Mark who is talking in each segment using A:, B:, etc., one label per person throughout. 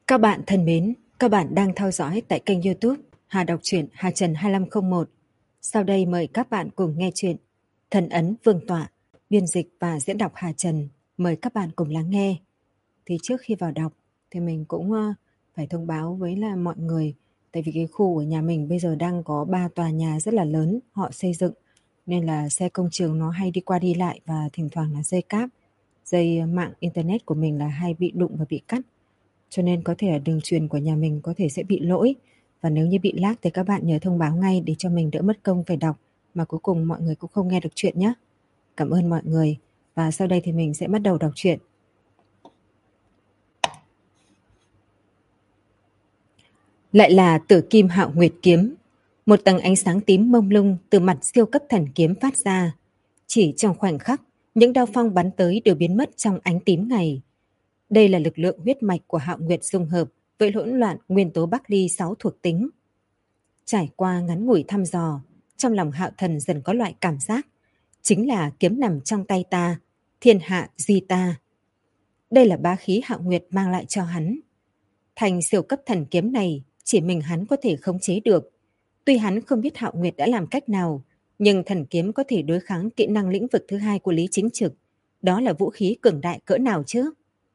A: Các bạn thân mến, các bạn đang theo dõi tại kênh YouTube Hà Đọc truyện Hà Trần 2501. Sau đây mời các bạn cùng nghe chuyện Thần ấn Vương tọa, biên dịch và diễn đọc Hà Trần. Mời các bạn cùng lắng nghe. Thì trước khi vào đọc thì mình cũng phải thông báo với là mọi người, tại vì cái khu của nhà mình bây giờ đang có 3 tòa nhà rất là lớn họ xây dựng, nên là xe công trường nó hay đi qua đi lại và thỉnh thoảng là dây cáp, dây mạng internet của mình là hay bị đụng và bị cắt. Cho nên có thể là đường truyền của nhà mình có thể sẽ bị lỗi, và nếu như bị lag thì các bạn nhớ thông báo ngay để cho mình đỡ mất công phải đọc mà cuối cùng mọi người cũng không nghe được chuyện nhé. Cảm ơn mọi người, và sau đây thì mình sẽ bắt đầu đọc truyện. Lại là Tử Kim Hạo Nguyệt kiếm. Một tầng ánh sáng tím mông lung từ mặt siêu cấp thần kiếm phát ra. Chỉ trong khoảnh khắc, những đao phong bắn tới đều biến mất trong ánh tím này. Đây là lực lượng huyết mạch của Hạo Nguyệt dung hợp với hỗn loạn nguyên tố Bắc Ly 6 thuộc tính. Trải qua ngắn ngủi thăm dò, trong lòng Hạo Thần dần có loại cảm giác, chính là kiếm nằm trong tay ta, thiên hạ duy ta. Đây là bá khí Hạo Nguyệt mang lại cho hắn. Thành siêu cấp thần kiếm này chỉ mình hắn có thể khống chế được. Tuy hắn không biết Hạo Nguyệt đã làm cách nào, nhưng thần kiếm có thể đối kháng kỹ năng lĩnh vực thứ hai của Lý Chính Trực. Đó là vũ khí cường đại cỡ nào chứ?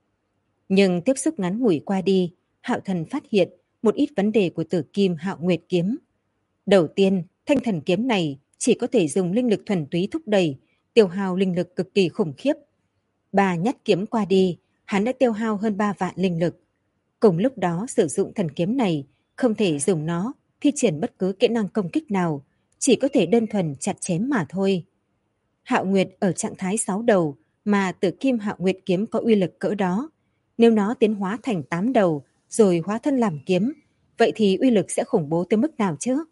A: Nhưng tiếp xúc ngắn ngủi qua đi, Hạo Thần phát hiện một ít vấn đề của Tử Kim Hạo Nguyệt kiếm. Đầu tiên, thanh thần kiếm này chỉ có thể dùng linh lực thuần túy thúc đẩy, tiêu hao linh lực cực kỳ khủng khiếp. 3 nhát kiếm qua đi, hắn đã tiêu hao hơn 3 vạn linh lực. Cùng lúc đó sử dụng thần kiếm này, không thể dùng nó thi triển bất cứ kỹ năng công kích nào, chỉ có thể đơn thuần chặt chém mà thôi. Hạo Nguyệt ở trạng thái 6 đầu mà Tử Kim Hạo Nguyệt kiếm có uy lực cỡ đó. Nếu nó tiến hóa thành 8 đầu rồi hóa thân làm kiếm, vậy thì uy lực sẽ khủng bố tới mức nào chứ?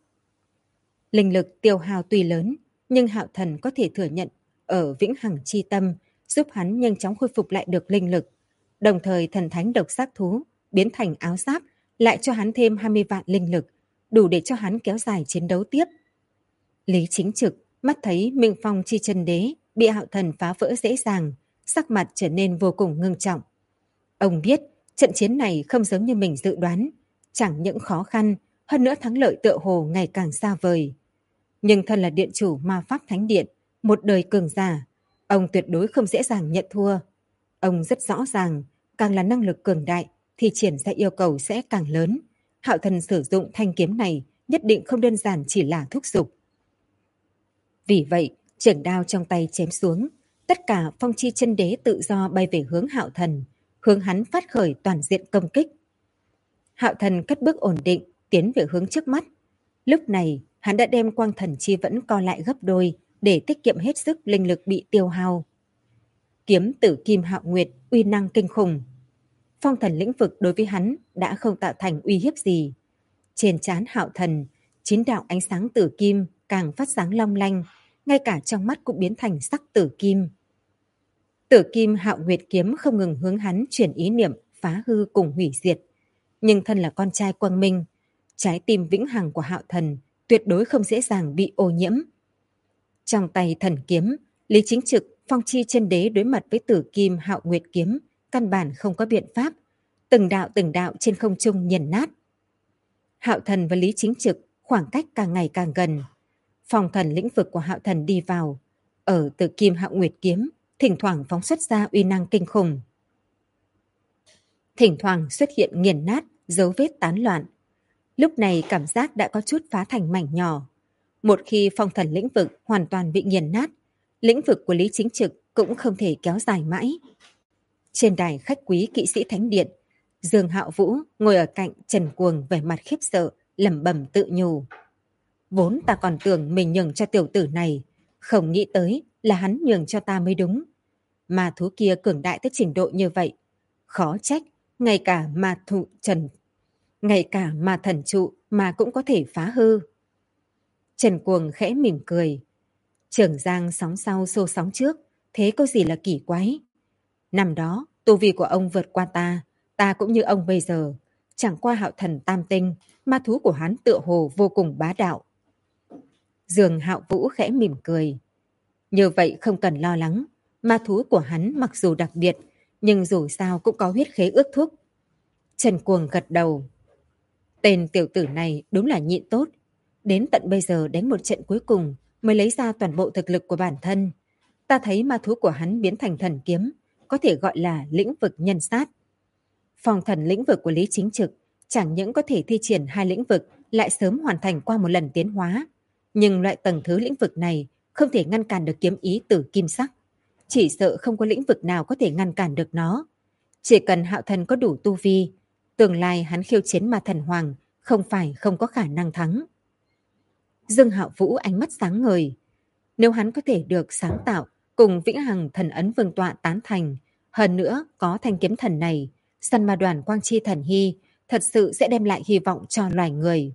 A: Linh lực tiêu hao tuy lớn, nhưng Hạo Thần có thể thừa nhận ở Vĩnh Hằng Chi Tâm giúp hắn nhanh chóng khôi phục lại được linh lực. Đồng thời thần thánh độc sát thú biến thành áo giáp lại cho hắn thêm 20 vạn linh lực, đủ để cho hắn kéo dài chiến đấu tiếp. Lý Chính Trực mắt thấy Minh Phong Chi Chân Đế bị Hạo Thần phá vỡ dễ dàng, sắc mặt trở nên vô cùng ngưng trọng. Ông biết trận chiến này không giống như mình dự đoán, chẳng những khó khăn, hơn nữa thắng lợi tựa hồ ngày càng xa vời. Nhưng thân là điện chủ Ma Pháp Thánh Điện, một đời cường giả, ông tuyệt đối không dễ dàng nhận thua. Ông rất rõ ràng, càng là năng lực cường đại thì triển ra yêu cầu sẽ càng lớn. Hạo Thần sử dụng thanh kiếm này nhất định không đơn giản chỉ là thúc giục. Vì vậy, trường đao trong tay chém xuống, tất cả Phong Chi Chân Đế tự do bay về hướng Hạo Thần, hướng hắn phát khởi toàn diện công kích. Hạo Thần cất bước ổn định, tiến về hướng trước mắt. Lúc này, hắn đã đem quang thần chi vẫn co lại gấp đôi để tiết kiệm hết sức linh lực bị tiêu hao. Kiếm Tử Kim Hạo Nguyệt uy năng kinh khủng. Phong thần lĩnh vực đối với hắn đã không tạo thành uy hiếp gì. Trên trán Hạo Thần, 9 đạo ánh sáng tử kim càng phát sáng long lanh, ngay cả trong mắt cũng biến thành sắc tử kim. Tử Kim Hạo Nguyệt kiếm không ngừng hướng hắn chuyển ý niệm phá hư cùng hủy diệt. Nhưng thân là con trai quang minh, trái tim vĩnh hằng của Hạo Thần tuyệt đối không dễ dàng bị ô nhiễm. Trong tay thần kiếm, Lý Chính Trực, Phong Chi Chân Đế đối mặt với Tử Kim Hạo Nguyệt kiếm, căn bản không có biện pháp, từng đạo trên không trung nghiền nát. Hạo Thần và Lý Chính Trực khoảng cách càng ngày càng gần. Phong thần lĩnh vực của Hạo Thần đi vào, ở Tử Kim Hạo Nguyệt kiếm thỉnh thoảng phóng xuất ra uy năng kinh khủng. Thỉnh thoảng xuất hiện nghiền nát, dấu vết tán loạn. Lúc này cảm giác đã có chút phá thành mảnh nhỏ. Một khi phong thần lĩnh vực hoàn toàn bị nghiền nát, lĩnh vực của Lý Chính Trực cũng không thể kéo dài mãi. Trên đài khách quý kỵ sĩ thánh điện, Dương Hạo Vũ ngồi ở cạnh Trần Cuồng vẻ mặt khiếp sợ, lẩm bẩm tự nhủ. Vốn ta còn tưởng mình nhường cho tiểu tử này, không nghĩ tới là hắn nhường cho ta mới đúng. Mà thú kia cường đại tới trình độ như vậy, khó trách ngay cả mà thần trụ mà cũng có thể phá hư. Trần Cuồng khẽ mỉm cười. Trường Giang sóng sau xô sóng trước, thế có gì là kỳ quái. Năm đó, tu vi của ông vượt qua ta cũng như ông bây giờ. Chẳng qua Hạo Thần tam tinh, ma thú của hắn tựa hồ vô cùng bá đạo. Dương Hạo Vũ khẽ mỉm cười. Như vậy không cần lo lắng, ma thú của hắn mặc dù đặc biệt, nhưng dù sao cũng có huyết khế ước thúc. Trần Cuồng gật đầu. Tên tiểu tử này đúng là nhịn tốt. Đến tận bây giờ đánh một trận cuối cùng mới lấy ra toàn bộ thực lực của bản thân. Ta thấy ma thú của hắn biến thành thần kiếm, có thể gọi là lĩnh vực nhân sát. Phong thần lĩnh vực của Lý Chính Trực chẳng những có thể thi triển 2 lĩnh vực, lại sớm hoàn thành qua một lần tiến hóa. Nhưng loại tầng thứ lĩnh vực này không thể ngăn cản được kiếm ý tử kim sắc. Chỉ sợ không có lĩnh vực nào có thể ngăn cản được nó. Chỉ cần Hạo Thần có đủ tu vi, tương lai hắn khiêu chiến ma thần hoàng không phải không có khả năng thắng. Dương Hạo Vũ ánh mắt sáng ngời. Nếu hắn có thể được sáng tạo cùng vĩnh hằng thần ấn vương tọa tán thành, hơn nữa có thanh kiếm thần này, săn ma đoàn Quang Chi Thần Hy thật sự sẽ đem lại hy vọng cho loài người.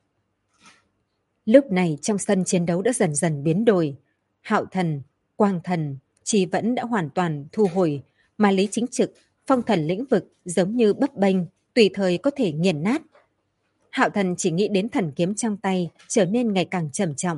A: Lúc này trong sân chiến đấu đã dần dần biến đổi. Hạo Thần, Quang Thần, Chi vẫn đã hoàn toàn thu hồi, mà Lý Chính Trực, phong thần lĩnh vực giống như bấp bênh, tùy thời có thể nghiền nát. Hạo Thần chỉ nghĩ đến thần kiếm trong tay trở nên ngày càng trầm trọng.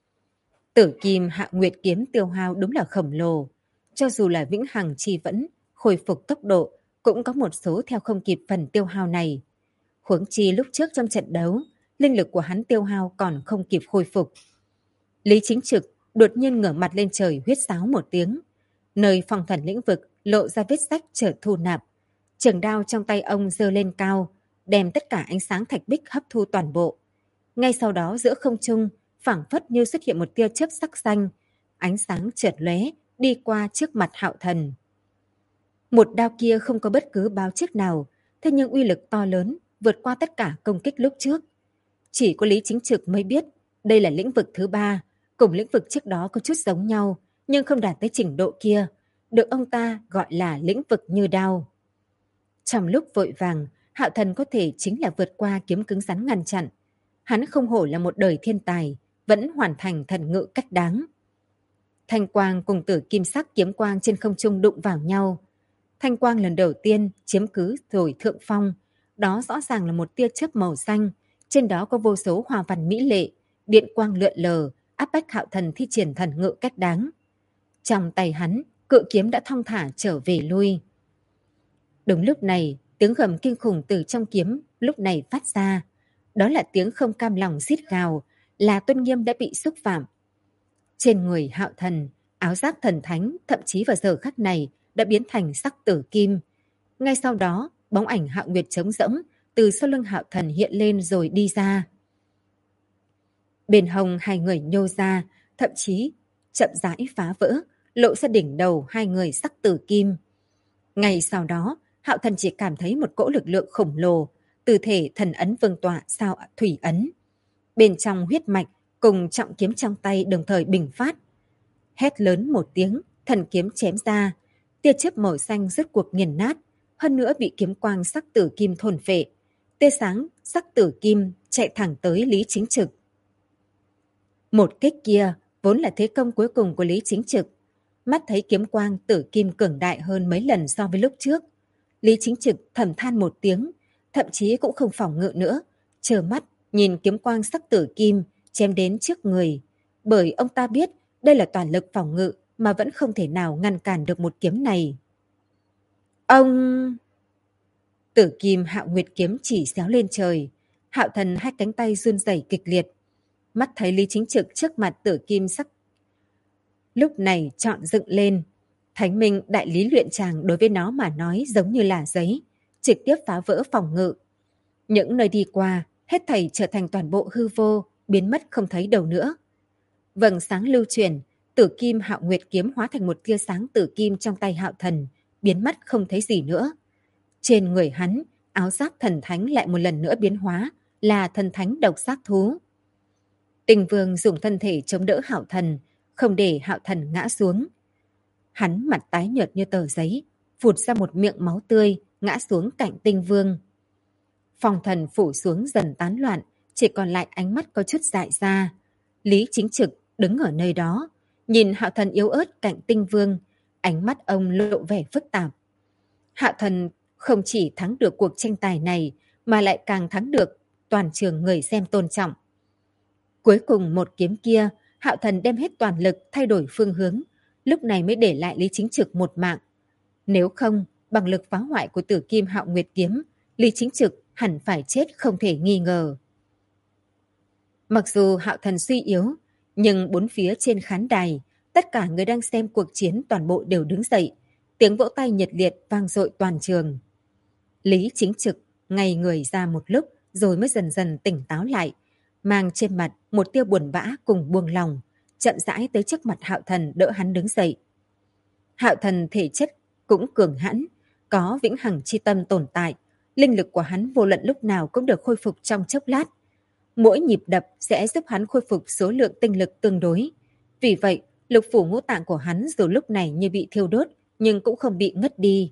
A: Tử kim Hạ Nguyệt kiếm tiêu hao đúng là khổng lồ. Cho dù là vĩnh hằng chi vẫn, khôi phục tốc độ cũng có một số theo không kịp phần tiêu hao này. Huống chi lúc trước trong trận đấu, linh lực của hắn tiêu hao còn không kịp khôi phục. Lý Chính Trực đột nhiên ngửa mặt lên trời huýt sáo một tiếng. Nơi phong thần lĩnh vực lộ ra vết rách chợt thu nạp. Trường đao trong tay ông giơ lên cao, đem tất cả ánh sáng thạch bích hấp thu toàn bộ. Ngay sau đó giữa không trung, phảng phất như xuất hiện một tia chớp sắc xanh, ánh sáng chợt lóe đi qua trước mặt Hạo Thần. Một đao kia không có bất cứ báo trước nào, thế nhưng uy lực to lớn, vượt qua tất cả công kích lúc trước. Chỉ có Lý Chính Trực mới biết, đây là lĩnh vực thứ 3, cùng lĩnh vực trước đó có chút giống nhau, nhưng không đạt tới trình độ kia, được ông ta gọi là lĩnh vực như đao. Trong lúc vội vàng, Hạo Thần có thể chính là vượt qua kiếm cứng rắn ngăn chặn. Hắn không hổ là một đời thiên tài, vẫn hoàn thành thần ngự cách đáng. Thanh quang cùng tử kim sắc kiếm quang trên không trung đụng vào nhau. Thanh quang lần đầu tiên chiếm cứ rồi thượng phong. Đó rõ ràng là một tia chớp màu xanh. Trên đó có vô số hoa văn mỹ lệ, điện quang lượn lờ, áp bách Hạo Thần thi triển thần ngự cách đáng. Trong tay hắn, cự kiếm đã thong thả trở về lui. Đúng lúc này, tiếng gầm kinh khủng từ trong kiếm lúc này phát ra. Đó là tiếng không cam lòng rít gào, là tôn nghiêm đã bị xúc phạm. Trên người Hạo Thần, áo giáp thần thánh thậm chí vào giờ khắc này đã biến thành sắc tử kim. Ngay sau đó, bóng ảnh Hạo Nguyệt trống rỗng từ sau lưng Hạo Thần hiện lên rồi đi ra. Bên hông hai người nhô ra, thậm chí chậm rãi phá vỡ, lộ ra đỉnh đầu hai người sắc tử kim. Ngay sau đó, Hạo Thần chỉ cảm thấy một cỗ lực lượng khổng lồ, từ thể thần ấn vương tọa sao thủy ấn. Bên trong huyết mạch cùng trọng kiếm trong tay đồng thời bùng phát. Hét lớn một tiếng, thần kiếm chém ra, tia chớp màu xanh rốt cuộc nghiền nát, hơn nữa bị kiếm quang sắc tử kim thôn phệ. Tia sáng sắc tử kim chạy thẳng tới Lý Chính Trực. Một kích kia vốn là thế công cuối cùng của Lý Chính Trực. Mắt thấy kiếm quang tử kim cường đại hơn mấy lần so với lúc trước. Lý Chính Trực thầm than một tiếng, thậm chí cũng không phòng ngự nữa, trơ mắt nhìn kiếm quang sắc tử kim chém đến trước người. Bởi ông ta biết đây là toàn lực phòng ngự mà vẫn không thể nào ngăn cản được một kiếm này. Ông... Tử kim Hạo Nguyệt kiếm chỉ xéo lên trời. Hạo Thần hai cánh tay run rẩy kịch liệt. Mắt thấy Lý Chính Trực trước mặt tử kim sắc lúc này trọn dựng lên. Thánh Minh đại lý luyện tràng đối với nó mà nói giống như là giấy, trực tiếp phá vỡ phòng ngự. Những nơi đi qua, hết thảy trở thành toàn bộ hư vô, biến mất không thấy đâu nữa. Vầng sáng lưu chuyển, tử kim Hạo Nguyệt kiếm hóa thành một tia sáng tử kim trong tay Hạo Thần, biến mất không thấy gì nữa. Trên người hắn, áo giáp thần thánh lại một lần nữa biến hóa, là thần thánh độc giác thú. Tình Vương dùng thân thể chống đỡ Hạo Thần, không để Hạo Thần ngã xuống. Hắn mặt tái nhợt như tờ giấy, phụt ra một miệng máu tươi, ngã xuống cạnh Tinh Vương. Phong thần phủ xuống dần tán loạn, chỉ còn lại ánh mắt có chút dại ra. Lý Chính Trực đứng ở nơi đó, nhìn Hạo Thần yếu ớt cạnh Tinh Vương, ánh mắt ông lộ vẻ phức tạp. Hạo Thần không chỉ thắng được cuộc tranh tài này, mà lại càng thắng được toàn trường người xem tôn trọng. Cuối cùng một kiếm kia, Hạo Thần đem hết toàn lực thay đổi phương hướng, lúc này mới để lại Lý Chính Trực một mạng. Nếu không, bằng lực phá hoại của tử kim Hạo Nguyệt kiếm, Lý Chính Trực hẳn phải chết không thể nghi ngờ. Mặc dù Hạo Thần suy yếu, nhưng bốn phía trên khán đài, tất cả người đang xem cuộc chiến toàn bộ đều đứng dậy, tiếng vỗ tay nhiệt liệt vang dội toàn trường. Lý Chính Trực ngay người ra một lúc rồi mới dần dần tỉnh táo lại, mang trên mặt một tia buồn bã cùng buông lòng, chậm rãi tới trước mặt Hạo Thần đỡ hắn đứng dậy. Hạo Thần thể chất cũng cường hãn, có vĩnh hằng chi tâm tồn tại, linh lực của hắn vô luận lúc nào cũng được khôi phục trong chốc lát. Mỗi nhịp đập sẽ giúp hắn khôi phục số lượng tinh lực tương đối. Vì vậy, lục phủ ngũ tạng của hắn dù lúc này như bị thiêu đốt, nhưng cũng không bị ngất đi.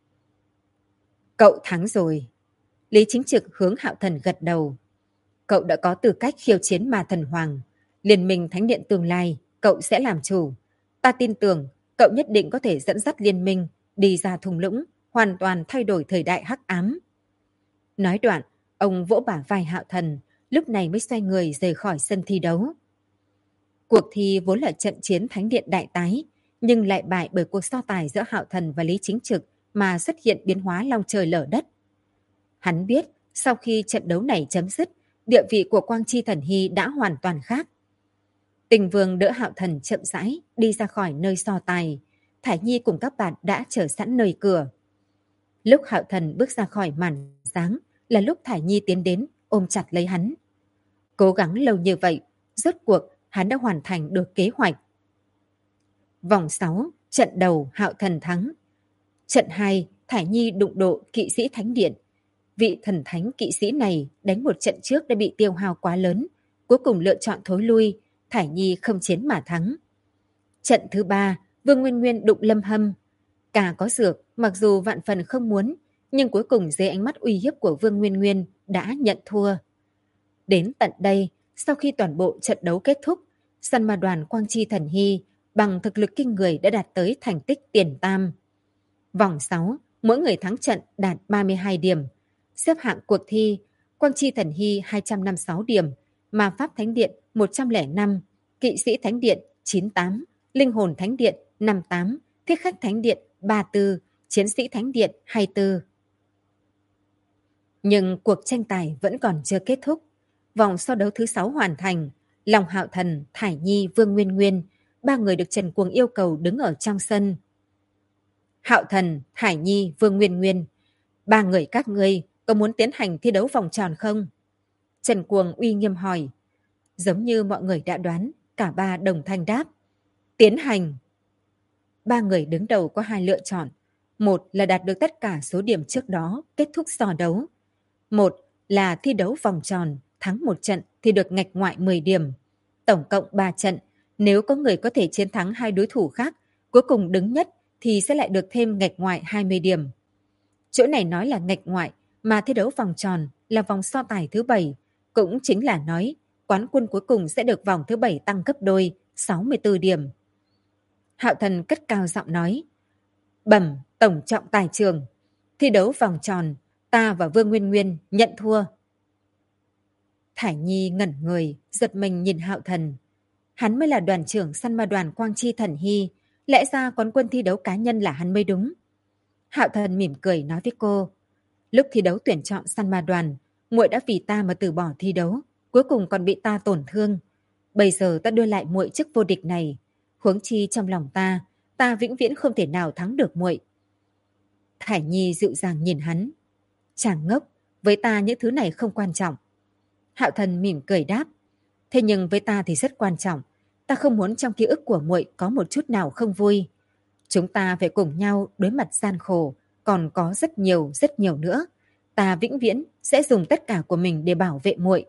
A: Cậu thắng rồi. Lý Chính Trực hướng Hạo Thần gật đầu. Cậu đã có tư cách khiêu chiến Ma Thần Hoàng. Liên minh Thánh Điện tương lai, cậu sẽ làm chủ. Ta tin tưởng, cậu nhất định có thể dẫn dắt liên minh, đi ra thung lũng, hoàn toàn thay đổi thời đại hắc ám. Nói đoạn, ông vỗ bả vai Hạo Thần, lúc này mới xoay người rời khỏi sân thi đấu. Cuộc thi vốn là trận chiến Thánh Điện đại tái, nhưng lại bại bởi cuộc so tài giữa Hạo Thần và Lý Chính Trực mà xuất hiện biến hóa long trời lở đất. Hắn biết, sau khi trận đấu này chấm dứt, địa vị của Quang Chi Thần Hy đã hoàn toàn khác. Tình Vương đỡ Hạo Thần chậm rãi đi ra khỏi nơi so tài. Thải Nhi cùng các bạn đã chờ sẵn nơi cửa. Lúc Hạo Thần bước ra khỏi màn sáng là lúc Thải Nhi tiến đến ôm chặt lấy hắn. Cố gắng lâu như vậy, rốt cuộc hắn đã hoàn thành được kế hoạch. Vòng 6, trận đầu Hạo Thần thắng. Trận 2, Thải Nhi đụng độ kỵ sĩ Thánh Điện. Vị thần thánh kỵ sĩ này đánh một trận trước đã bị tiêu hao quá lớn, cuối cùng lựa chọn thối lui, Thải Nhi không chiến mà thắng. Trận thứ 3, Vương Nguyên Nguyên đụng Lâm Hâm. Cả có dược, mặc dù vạn phần không muốn, nhưng cuối cùng dưới ánh mắt uy hiếp của Vương Nguyên Nguyên đã nhận thua. Đến tận đây, sau khi toàn bộ trận đấu kết thúc, săn ma đoàn Quang Chi Thần Hy bằng thực lực kinh người đã đạt tới thành tích tiền tam. Vòng 6, mỗi người thắng trận đạt 32 điểm. Xếp hạng cuộc thi, Quang Chi Thần Hy 256 điểm, Ma Pháp Thánh Điện 105, Kỵ sĩ Thánh Điện 98, Linh hồn Thánh Điện 58, Thiết khách Thánh Điện 34, Chiến sĩ Thánh Điện 24. Nhưng cuộc tranh tài vẫn còn chưa kết thúc. Vòng so đấu thứ 6 hoàn thành, Long Hạo Thần, Thải Nhi, Vương Nguyên Nguyên, ba người được Trần Cuồng yêu cầu đứng ở trong sân. Hạo Thần, Thải Nhi, Vương Nguyên Nguyên, ba người các ngươi có muốn tiến hành thi đấu vòng tròn không? Trần Cuồng uy nghiêm hỏi. Giống như mọi người đã đoán, cả ba đồng thanh đáp. Tiến hành. Ba người đứng đầu có hai lựa chọn. Một là đạt được tất cả số điểm trước đó, kết thúc so đấu. Một là thi đấu vòng tròn, thắng một trận thì được ngạch ngoại 10 điểm. Tổng cộng 3 trận, nếu có người có thể chiến thắng hai đối thủ khác, cuối cùng đứng nhất thì sẽ lại được thêm ngạch ngoại 20 điểm. Chỗ này nói là ngạch ngoại, mà thi đấu vòng tròn là vòng so tài thứ 7, cũng chính là nói quán quân cuối cùng sẽ được vòng thứ 7 tăng gấp đôi, 64 điểm. Hạo Thần cất cao giọng nói. Bẩm tổng trọng tài trường, thi đấu vòng tròn, ta và Vương Nguyên Nguyên nhận thua. Thải Nhi ngẩn người, giật mình nhìn Hạo Thần. Hắn mới là đoàn trưởng săn ma đoàn Quang Chi Thần Hy, lẽ ra quán quân thi đấu cá nhân là hắn mới đúng. Hạo Thần mỉm cười nói với cô. Lúc thi đấu tuyển chọn săn ma đoàn, muội đã vì ta mà từ bỏ thi đấu, cuối cùng còn bị ta tổn thương. Bây giờ ta đưa lại muội chức vô địch này, huống chi trong lòng ta vĩnh viễn không thể nào thắng được muội. Thải Nhi dịu dàng nhìn hắn. Chàng ngốc, với ta những thứ này không quan trọng. Hạo Thần mỉm cười đáp. Thế nhưng với ta thì rất quan trọng. Ta không muốn trong ký ức của muội có một chút nào không vui. Chúng ta phải cùng nhau đối mặt gian khổ, còn có rất nhiều nữa. Ta vĩnh viễn sẽ dùng tất cả của mình để bảo vệ muội.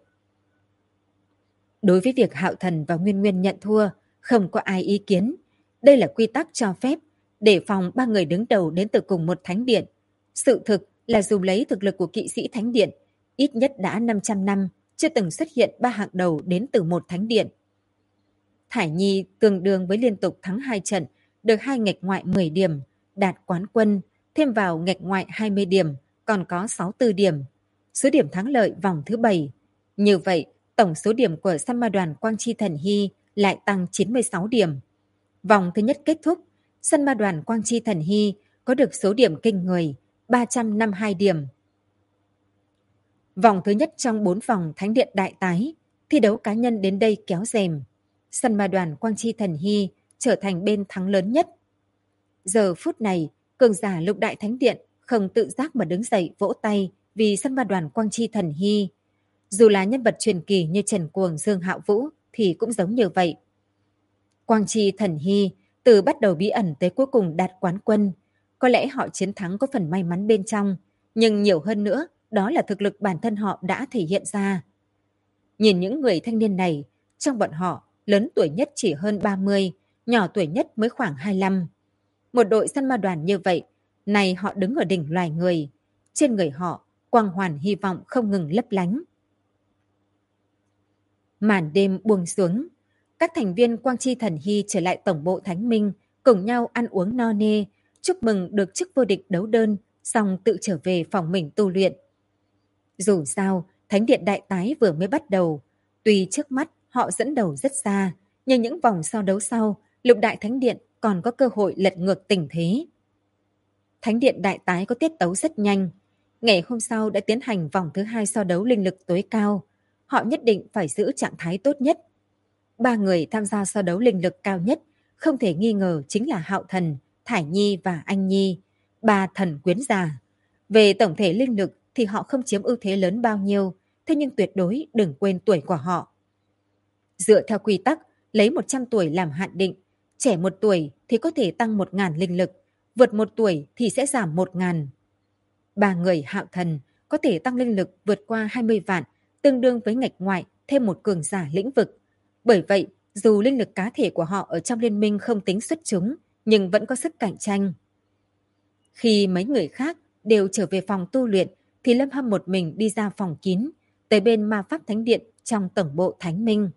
A: Đối với việc Hạo Thần và Nguyên Nguyên nhận thua, không có ai ý kiến. Đây là quy tắc cho phép, để phòng ba người đứng đầu đến từ cùng một thánh điện. Sự thực là dù lấy thực lực của kỵ sĩ thánh điện, ít nhất đã 500 năm, chưa từng xuất hiện ba hạng đầu đến từ một thánh điện. Thải Nhi tương đương với liên tục thắng 2 trận, được 2 ngạch ngoại 10 điểm, đạt quán quân, thêm vào ngạch ngoại 20 điểm, còn có 64 điểm. Số điểm thắng lợi vòng thứ 7. Như vậy, tổng số điểm của săn ma đoàn Quang Chi Thần Hy lại tăng 96 điểm. Vòng thứ nhất kết thúc, săn ma đoàn Quang Chi Thần Hy có được số điểm kinh người, 352 điểm. Vòng thứ nhất trong 4 vòng Thánh điện Đại Tái, thi đấu cá nhân đến đây kéo rèm. Săn ma đoàn Quang Chi Thần Hy trở thành bên thắng lớn nhất. Giờ phút này, cường giả Lục Đại Thánh Điện không tự giác mà đứng dậy vỗ tay vì săn ma đoàn Quang Chi Thần Hy. Dù là nhân vật truyền kỳ như Trần Cuồng, Dương Hạo Vũ thì cũng giống như vậy. Quang Chi Thần Hy từ bắt đầu bí ẩn tới cuối cùng đạt quán quân. Có lẽ họ chiến thắng có phần may mắn bên trong, nhưng nhiều hơn nữa đó là thực lực bản thân họ đã thể hiện ra. Nhìn những người thanh niên này, trong bọn họ lớn tuổi nhất chỉ hơn 30, nhỏ tuổi nhất mới khoảng 25. Một đội săn ma đoàn như vậy, này họ đứng ở đỉnh loài người. Trên người họ, quang hoàn hy vọng không ngừng lấp lánh. Màn đêm buông xuống, các thành viên Quang Chi Thần Hy trở lại tổng bộ Thánh Minh, cùng nhau ăn uống no nê, chúc mừng được chức vô địch đấu đơn, xong tự trở về phòng mình tu luyện. Dù sao, Thánh điện Đại Tái vừa mới bắt đầu, tuy trước mắt họ dẫn đầu rất xa, nhưng những vòng so đấu sau, Lục Đại Thánh điện còn có cơ hội lật ngược tình thế. Thánh điện Đại Tái có tiết tấu rất nhanh. Ngày hôm sau đã tiến hành vòng thứ 2 so đấu linh lực tối cao. Họ nhất định phải giữ trạng thái tốt nhất. 3 người tham gia so đấu linh lực cao nhất, không thể nghi ngờ chính là Hạo Thần, Thải Nhi và Anh Nhi, 3 thần quyến già. Về tổng thể linh lực thì họ không chiếm ưu thế lớn bao nhiêu, thế nhưng tuyệt đối đừng quên tuổi của họ. Dựa theo quy tắc, lấy 100 tuổi làm hạn định, trẻ 1 tuổi thì có thể tăng 1.000 linh lực, vượt 1 tuổi thì sẽ giảm 1.000. 3 người Hạo Thần có thể tăng linh lực vượt qua 20 vạn, tương đương với nghịch ngoại thêm một cường giả lĩnh vực. Bởi vậy, dù linh lực cá thể của họ ở trong liên minh không tính xuất chúng, nhưng vẫn có sức cạnh tranh. Khi mấy người khác đều trở về phòng tu luyện, thì Lâm Hâm một mình đi ra phòng kín, tới bên Ma Pháp Thánh Điện trong tổng bộ Thánh Minh.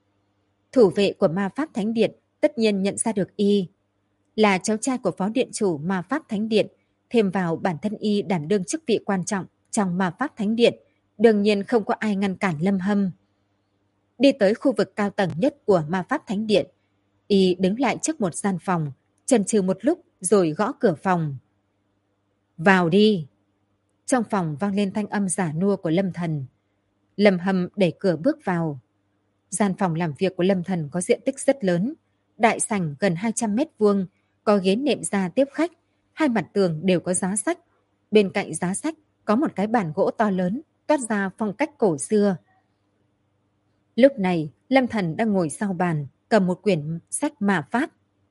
A: Thủ vệ của Ma Pháp Thánh Điện tất nhiên nhận ra được y. Là cháu trai của phó điện chủ Ma Pháp Thánh Điện, thêm vào bản thân y đảm đương chức vị quan trọng trong Ma Pháp Thánh Điện, đương nhiên không có ai ngăn cản Lâm Hâm. Đi tới khu vực cao tầng nhất của Ma Pháp Thánh Điện, y đứng lại trước một gian phòng, chần chừ một lúc rồi gõ cửa phòng. Vào đi. Trong phòng vang lên thanh âm giả nua của Lâm Thần. Lâm Hâm đẩy cửa bước vào. Gian phòng làm việc của Lâm Thần có diện tích rất lớn, đại sảnh gần 200 mét vuông, có ghế nệm da tiếp khách, hai mặt tường đều có giá sách. Bên cạnh giá sách có một cái bàn gỗ to lớn, toát ra phong cách cổ xưa. Lúc này, Lâm Thần đang ngồi sau bàn, cầm một quyển sách ma pháp.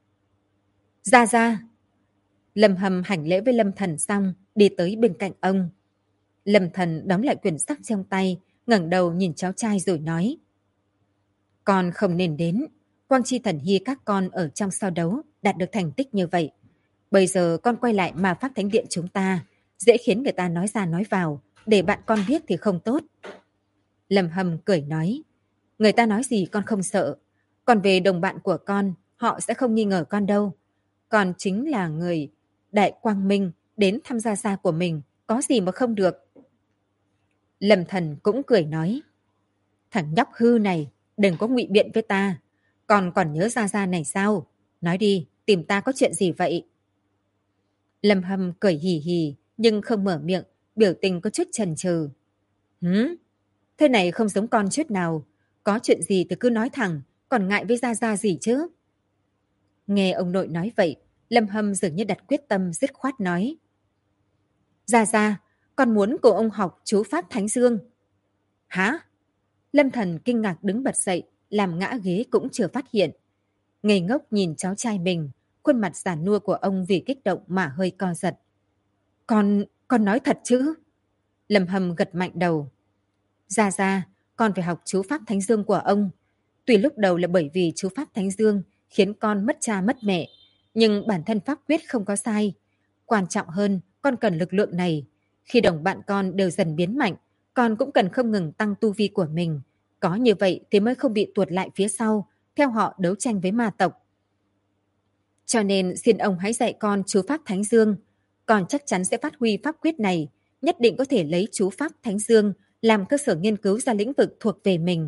A: Ra. Lâm Hâm hành lễ với Lâm Thần xong, đi tới bên cạnh ông. Lâm Thần đóng lại quyển sách trong tay, ngẩng đầu nhìn cháu trai rồi nói. Con không nên đến. Quang Chi Thần Hy các con ở trong so đấu đạt được thành tích như vậy. Bây giờ con quay lại Ma Pháp Thánh Điện chúng ta, dễ khiến người ta nói ra nói vào, để bạn con biết thì không tốt. Lâm Hâm cười nói. Người ta nói gì con không sợ. Còn về đồng bạn của con, họ sẽ không nghi ngờ con đâu. Con chính là người Đại Quang Minh đến thăm gia gia của mình, có gì mà không được. Lâm Thần cũng cười nói. Thằng nhóc hư này, đừng có ngụy biện với ta. Con còn nhớ gia gia này sao? Nói đi, tìm ta có chuyện gì vậy? Lâm Hâm cười hì hì, nhưng không mở miệng, biểu tình có chút chần chừ. Thế này không giống con chút nào. Có chuyện gì thì cứ nói thẳng, còn ngại với gia gia gì chứ? Nghe ông nội nói vậy, Lâm Hâm dường như đặt quyết tâm dứt khoát nói. Gia gia, con muốn cùng ông học chú Pháp Thánh Dương. Hả? Lâm Thần kinh ngạc đứng bật dậy, làm ngã ghế cũng chưa phát hiện. Ngây ngốc nhìn cháu trai mình, khuôn mặt già nua của ông vì kích động mà hơi co giật. Con nói thật chứ? Lâm Hâm gật mạnh đầu. Gia, con phải học chú Pháp Thánh Dương của ông. Tuy lúc đầu là bởi vì chú Pháp Thánh Dương khiến con mất cha mất mẹ, nhưng bản thân pháp quyết không có sai. Quan trọng hơn, con cần lực lượng này. Khi đồng bạn con đều dần biến mạnh, con cũng cần không ngừng tăng tu vi của mình. Có như vậy thì mới không bị tuột lại phía sau, theo họ đấu tranh với ma tộc. Cho nên xin ông hãy dạy con chú Pháp Thánh Dương. Con chắc chắn sẽ phát huy pháp quyết này, nhất định có thể lấy chú Pháp Thánh Dương làm cơ sở nghiên cứu ra lĩnh vực thuộc về mình.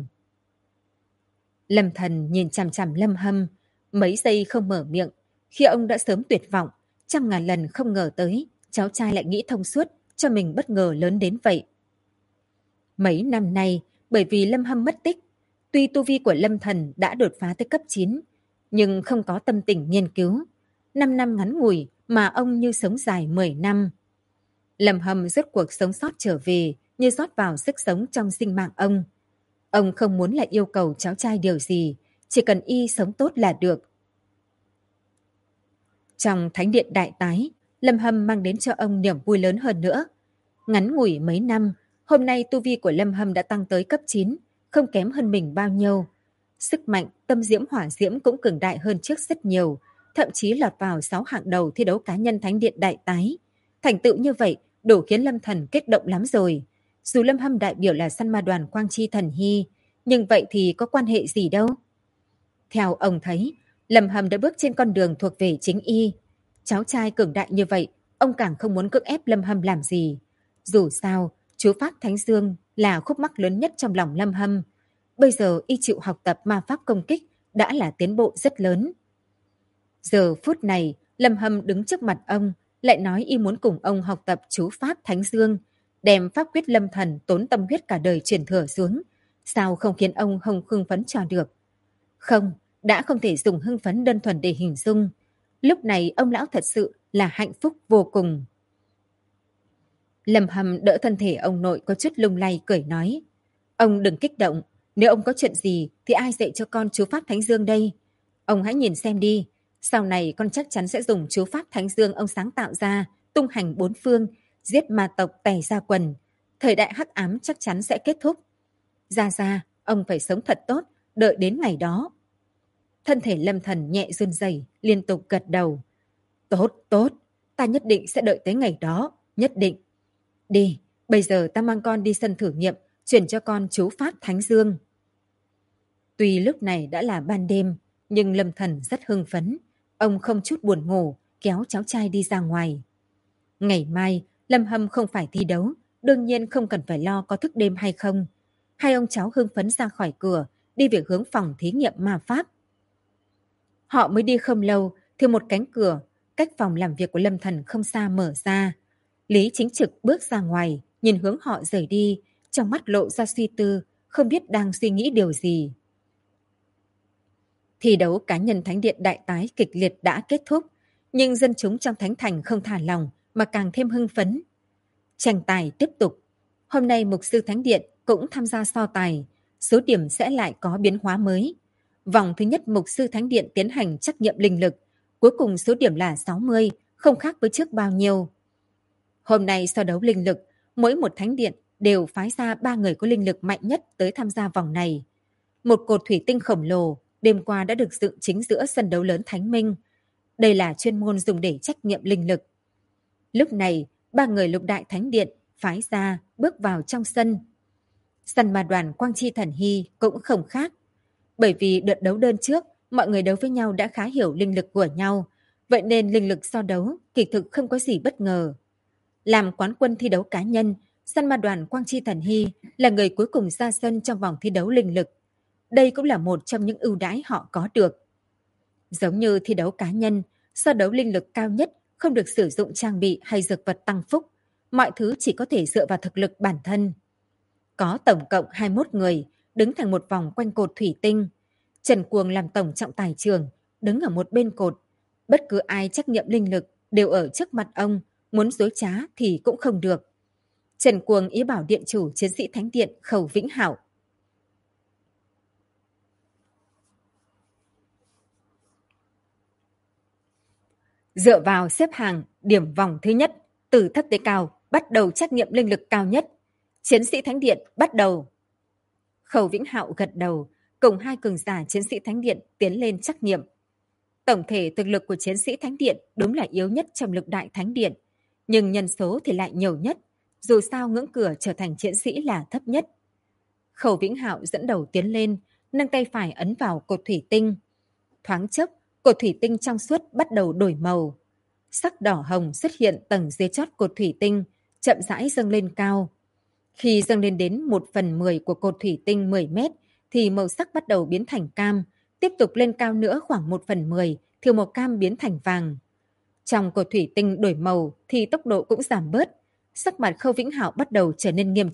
A: Lâm Thần nhìn chằm chằm Lâm Hâm, mấy giây không mở miệng. Khi ông đã sớm tuyệt vọng, trăm ngàn lần không ngờ tới, cháu trai lại nghĩ thông suốt, cho mình bất ngờ lớn đến vậy. Mấy năm nay, bởi vì Lâm Hâm mất tích, tuy tu vi của Lâm Thần đã đột phá tới cấp 9, nhưng không có tâm tình nghiên cứu. 5 năm ngắn ngủi mà ông như sống dài 10 năm. Lâm Hâm rốt cuộc sống sót trở về như rót vào sức sống trong sinh mạng ông. Ông không muốn lại yêu cầu cháu trai điều gì, chỉ cần y sống tốt là được. Trong thánh điện đại tái, Lâm Hâm mang đến cho ông niềm vui lớn hơn nữa. Ngắn ngủi mấy năm, hôm nay tu vi của Lâm Hâm đã tăng tới cấp 9, không kém hơn mình bao nhiêu. Sức mạnh, tâm diễm hỏa diễm cũng cường đại hơn trước rất nhiều, thậm chí lọt vào 6 hạng đầu thi đấu cá nhân thánh điện đại tái. Thành tựu như vậy, đủ khiến Lâm Thần kích động lắm rồi. Dù Lâm Hâm đại biểu là săn ma đoàn Quang Chi Thần Hy, nhưng vậy thì có quan hệ gì đâu. Theo ông thấy, Lâm Hâm đã bước trên con đường thuộc về chính y. Cháu trai cường đại như vậy, ông càng không muốn cưỡng ép Lâm Hâm làm gì. Dù sao, chú Pháp Thánh Dương là khúc mắc lớn nhất trong lòng Lâm Hâm. Bây giờ y chịu học tập ma pháp công kích đã là tiến bộ rất lớn. Giờ phút này, Lâm Hâm đứng trước mặt ông, lại nói y muốn cùng ông học tập chú Pháp Thánh Dương, đem pháp quyết Lâm Thần tốn tâm huyết cả đời truyền thừa xuống. Sao không khiến ông hưng phấn cho được? Không, đã không thể dùng hưng phấn đơn thuần để hình dung. Lúc này ông lão thật sự là hạnh phúc vô cùng. Lâm Hâm đỡ thân thể ông nội có chút lung lay cười nói. Ông đừng kích động, nếu ông có chuyện gì thì ai dạy cho con chú Pháp Thánh Dương đây? Ông hãy nhìn xem đi, sau này con chắc chắn sẽ dùng chú Pháp Thánh Dương ông sáng tạo ra, tung hành bốn phương, giết ma tộc tày ra quần. Thời đại hắc ám chắc chắn sẽ kết thúc. Ra, ông phải sống thật tốt, đợi đến ngày đó. Thân thể Lâm Thần nhẹ run rẩy, liên tục gật đầu. Tốt, ta nhất định sẽ đợi tới ngày đó, nhất định. Đi, bây giờ ta mang con đi sân thử nghiệm, chuyển cho con chú Pháp Thánh Dương. Tuy lúc này đã là ban đêm, nhưng Lâm Thần rất hưng phấn. Ông không chút buồn ngủ, kéo cháu trai đi ra ngoài. Ngày mai, Lâm Hâm không phải thi đấu, đương nhiên không cần phải lo có thức đêm hay không. Hai ông cháu hưng phấn ra khỏi cửa, đi về hướng phòng thí nghiệm ma pháp. Họ mới đi không lâu, thì một cánh cửa cách phòng làm việc của Lâm Thần không xa mở ra. Lý Chính Trực bước ra ngoài, nhìn hướng họ rời đi, trong mắt lộ ra suy tư, không biết đang suy nghĩ điều gì. Thi đấu cá nhân Thánh điện đại tái kịch liệt đã kết thúc, nhưng dân chúng trong Thánh thành không thả lòng mà càng thêm hưng phấn. Tranh tài tiếp tục. Hôm nay Mục sư Thánh điện cũng tham gia so tài, số điểm sẽ lại có biến hóa mới. Vòng thứ nhất Mục sư Thánh điện tiến hành trắc nghiệm linh lực, cuối cùng số điểm là 60, không khác với trước bao nhiêu. Hôm nay so đấu linh lực, mỗi một thánh điện đều phái ra 3 người có linh lực mạnh nhất tới tham gia vòng này. Một cột thủy tinh khổng lồ đêm qua đã được dựng chính giữa sân đấu lớn Thánh Minh. Đây là chuyên môn dùng để trắc nghiệm linh lực. Lúc này, 3 người lục đại thánh điện phái ra bước vào trong sân. Săn ma đoàn Quang Chi Thần Hy cũng không khác. Bởi vì đợt đấu đơn trước, mọi người đấu với nhau đã khá hiểu linh lực của nhau, vậy nên linh lực so đấu kỳ thực không có gì bất ngờ. Làm quán quân thi đấu cá nhân, săn ma đoàn Quang Chi Thần Hy là người cuối cùng ra sân trong vòng thi đấu linh lực. Đây cũng là một trong những ưu đãi họ có được. Giống như thi đấu cá nhân, so đấu linh lực cao nhất không được sử dụng trang bị hay dược vật tăng phúc. Mọi thứ chỉ có thể dựa vào thực lực bản thân. Có tổng cộng 21 người, đứng thành một vòng quanh cột thủy tinh. Trần Cuồng làm tổng trọng tài trường, đứng ở một bên cột. Bất cứ ai trắc nghiệm linh lực đều ở trước mặt ông, muốn dối trá thì cũng không được. Trần Cuồng ý bảo điện chủ chiến sĩ Thánh điện Khẩu Vĩnh Hạo. Dựa vào xếp hàng, điểm vòng thứ nhất, từ thấp tới cao, bắt đầu trắc nghiệm linh lực cao nhất. Chiến sĩ Thánh điện bắt đầu. Khẩu Vĩnh Hạo gật đầu, cùng 2 cường giả chiến sĩ Thánh điện tiến lên trắc nghiệm. Tổng thể thực lực của chiến sĩ Thánh điện đúng là yếu nhất trong lục đại Thánh điện, nhưng nhân số thì lại nhiều nhất, dù sao ngưỡng cửa trở thành chiến sĩ là thấp nhất. Khẩu Vĩnh Hạo dẫn đầu tiến lên, nâng tay phải ấn vào cột thủy tinh. Thoáng chốc, cột thủy tinh trong suốt bắt đầu đổi màu. Sắc đỏ hồng xuất hiện tầng dưới chót cột thủy tinh, chậm rãi dâng lên cao. Khi dâng lên đến 1/10 của cột thủy tinh 10 mét, thì màu sắc bắt đầu biến thành cam, tiếp tục lên cao nữa khoảng 1/10 thì màu cam biến thành vàng. Trong cột thủy tinh đổi màu thì tốc độ cũng giảm bớt. Sắc mặt Khâu Vĩnh Hạo bắt đầu trở nên nghiêm trọng,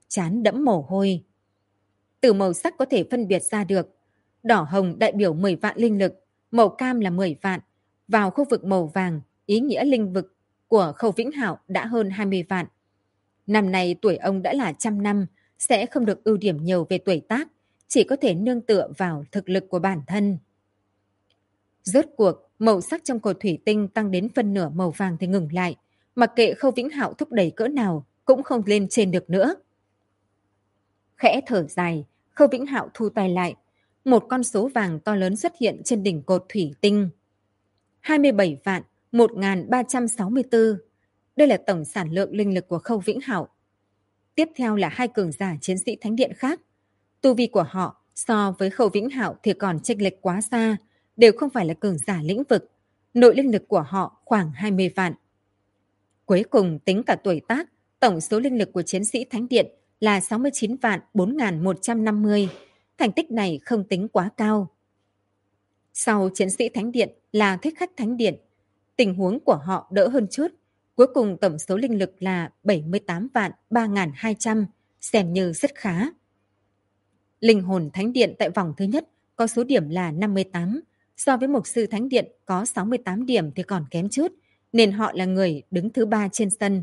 A: trán đẫm mồ hôi. Từ màu sắc có thể phân biệt ra được. Đỏ hồng đại biểu 10 vạn linh lực, màu cam là 10 vạn. Vào khu vực màu vàng, ý nghĩa linh vực của Khâu Vĩnh Hạo đã hơn 20 vạn. Năm nay tuổi ông đã là 100 năm, sẽ không được ưu điểm nhiều về tuổi tác, chỉ có thể nương tựa vào thực lực của bản thân. Rốt cuộc, màu sắc trong cột thủy tinh tăng đến phân nửa màu vàng thì ngừng lại. Mặc kệ Khâu Vĩnh Hạo thúc đẩy cỡ nào, cũng không lên trên được nữa. Khẽ thở dài, Khâu Vĩnh Hạo thu tay lại. Một con số vàng to lớn xuất hiện trên đỉnh cột thủy tinh. 27 vạn 1364. Đây là tổng sản lượng linh lực của Khâu Vĩnh Hạo. Tiếp theo là hai cường giả chiến sĩ thánh điện khác. Tu vi của họ so với Khâu Vĩnh Hạo thì còn chênh lệch quá xa, đều không phải là cường giả lĩnh vực. Nội linh lực của họ khoảng 20 vạn. Cuối cùng tính cả tuổi tác, tổng số linh lực của chiến sĩ thánh điện là 69 vạn 4150. Thành tích này không tính quá cao. Sau chiến sĩ thánh điện là thích khách thánh điện. Tình huống của họ đỡ hơn chút. Cuối cùng tổng số linh lực là 78 vạn 3200, xem như rất khá. Linh hồn thánh điện tại vòng thứ nhất có số điểm là 58. So với mục sư thánh điện có 68 điểm thì còn kém chút, nên họ là người đứng thứ 3 trên sân.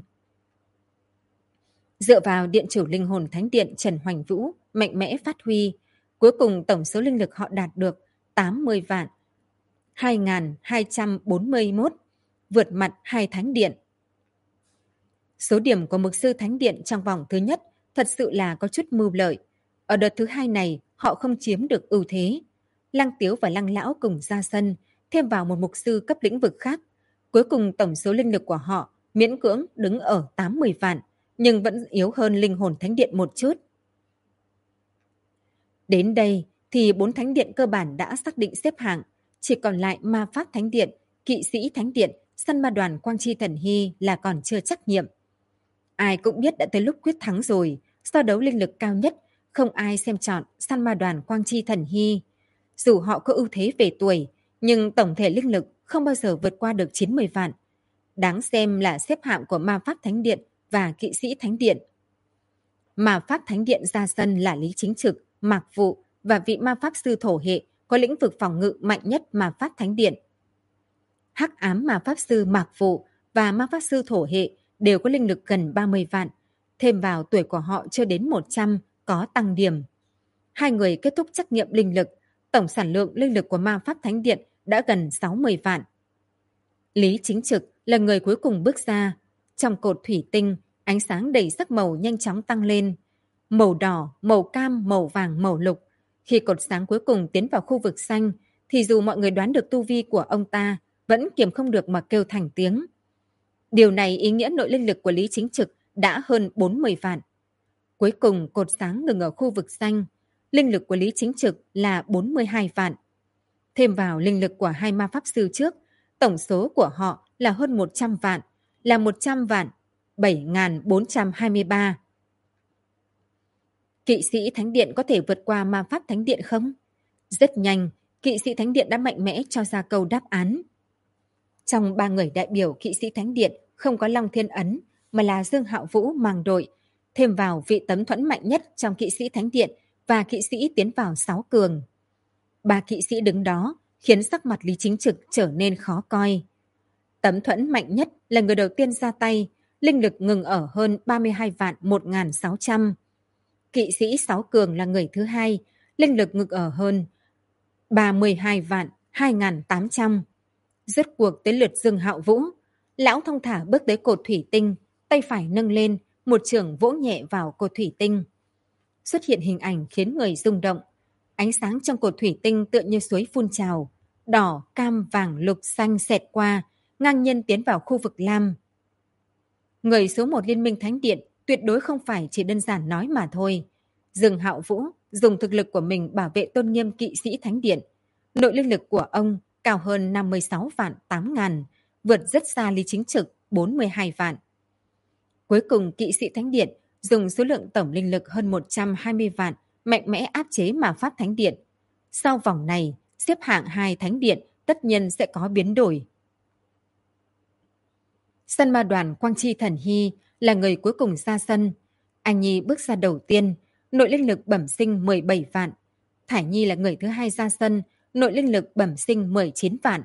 A: Dựa vào điện chủ linh hồn thánh điện Trần Hoành Vũ mạnh mẽ phát huy, cuối cùng tổng số linh lực họ đạt được 80 vạn 2241, vượt mặt hai thánh điện. Số điểm của mục sư thánh điện trong vòng thứ nhất thật sự là có chút mưu lợi. Ở đợt thứ hai này họ không chiếm được ưu thế. Lăng Tiếu và Lăng Lão cùng ra sân, thêm vào một mục sư cấp lĩnh vực khác. Cuối cùng tổng số linh lực của họ miễn cưỡng đứng ở 80 vạn, nhưng vẫn yếu hơn linh hồn thánh điện một chút. Đến đây thì 4 thánh điện cơ bản đã xác định xếp hạng, chỉ còn lại ma pháp thánh điện, kỵ sĩ thánh điện, săn ma đoàn Quang Chi Thần Hy là còn chưa trắc nghiệm. Ai cũng biết đã tới lúc quyết thắng rồi, so đấu linh lực cao nhất, không ai xem chọn săn ma đoàn Quang Chi Thần Hy. Dù họ có ưu thế về tuổi, nhưng tổng thể linh lực không bao giờ vượt qua được 90 vạn. Đáng xem là xếp hạng của ma pháp thánh điện và kỵ sĩ thánh điện. Ma pháp thánh điện ra sân là Lý Chính Trực, Mạc Vụ và vị ma pháp sư thổ hệ có lĩnh vực phòng ngự mạnh nhất ma pháp thánh điện. Hắc ám ma pháp sư Mạc Vụ và ma pháp sư thổ hệ đều có linh lực gần 30 vạn, thêm vào tuổi của họ chưa đến 100 có tăng điểm. Hai người kết thúc trắc nghiệm linh lực, tổng sản lượng linh lực của ma pháp thánh điện đã gần 60 vạn. Lý Chính Trực là người cuối cùng bước ra. Trong cột thủy tinh, ánh sáng đầy sắc màu nhanh chóng tăng lên. Màu đỏ, màu cam, màu vàng, màu lục. Khi cột sáng cuối cùng tiến vào khu vực xanh, thì dù mọi người đoán được tu vi của ông ta, vẫn kiềm không được mà kêu thành tiếng. Điều này ý nghĩa nội linh lực của Lý Chính Trực đã hơn 40 vạn. Cuối cùng cột sáng ngừng ở khu vực xanh. Linh lực của Lý Chính Trực là 42 vạn. Thêm vào linh lực của hai ma pháp sư trước, tổng số của họ là hơn 100 vạn, là 100 vạn 7.423. Kỵ sĩ Thánh Điện có thể vượt qua ma pháp Thánh Điện không? Rất nhanh, kỵ sĩ Thánh Điện đã mạnh mẽ cho ra câu đáp án. Trong 3 người đại biểu kỵ sĩ Thánh Điện không có Long Thiên Ấn, mà là Dương Hạo Vũ mang đội, thêm vào vị tấm thuẫn mạnh nhất trong kỵ sĩ Thánh Điện và kỵ sĩ tiến vào 6 cường. 3 kỵ sĩ đứng đó khiến sắc mặt Lý Chính Trực trở nên khó coi. Tấm thuẫn mạnh nhất là người đầu tiên ra tay, linh lực ngừng ở hơn 32 vạn 1.600. Kỵ sĩ 6 cường là người thứ hai, linh lực ngừng ở hơn 32 vạn 2.800. Rốt cuộc tới lượt Dương Hạo Vũ. Lão thong thả bước tới cột thủy tinh, tay phải nâng lên, một chưởng vỗ nhẹ vào cột thủy tinh. Xuất hiện hình ảnh khiến người rung động. Ánh sáng trong cột thủy tinh tựa như suối phun trào. Đỏ, cam, vàng, lục, xanh xẹt qua, ngang nhiên tiến vào khu vực lam. Người số 1 Liên minh Thánh Điện tuyệt đối không phải chỉ đơn giản nói mà thôi. Dương Hạo Vũ dùng thực lực của mình bảo vệ tôn nghiêm kỵ sĩ Thánh Điện. Nội linh lực của ông cao hơn 56 vạn 8 ngàn, vượt rất xa Lý Chính Trực 42 vạn. Cuối cùng kỵ sĩ Thánh Điện dùng số lượng tổng linh lực hơn 120 vạn mạnh mẽ áp chế ma pháp Thánh Điện. Sau vòng này, xếp hạng 2 Thánh Điện tất nhiên sẽ có biến đổi. Săn ma đoàn Quang Chi Thần Hy là người cuối cùng ra sân. Anh Nhi bước ra đầu tiên, nội linh lực bẩm sinh 17 vạn. Thải Nhi là người thứ hai ra sân, nội linh lực bẩm sinh 19 vạn.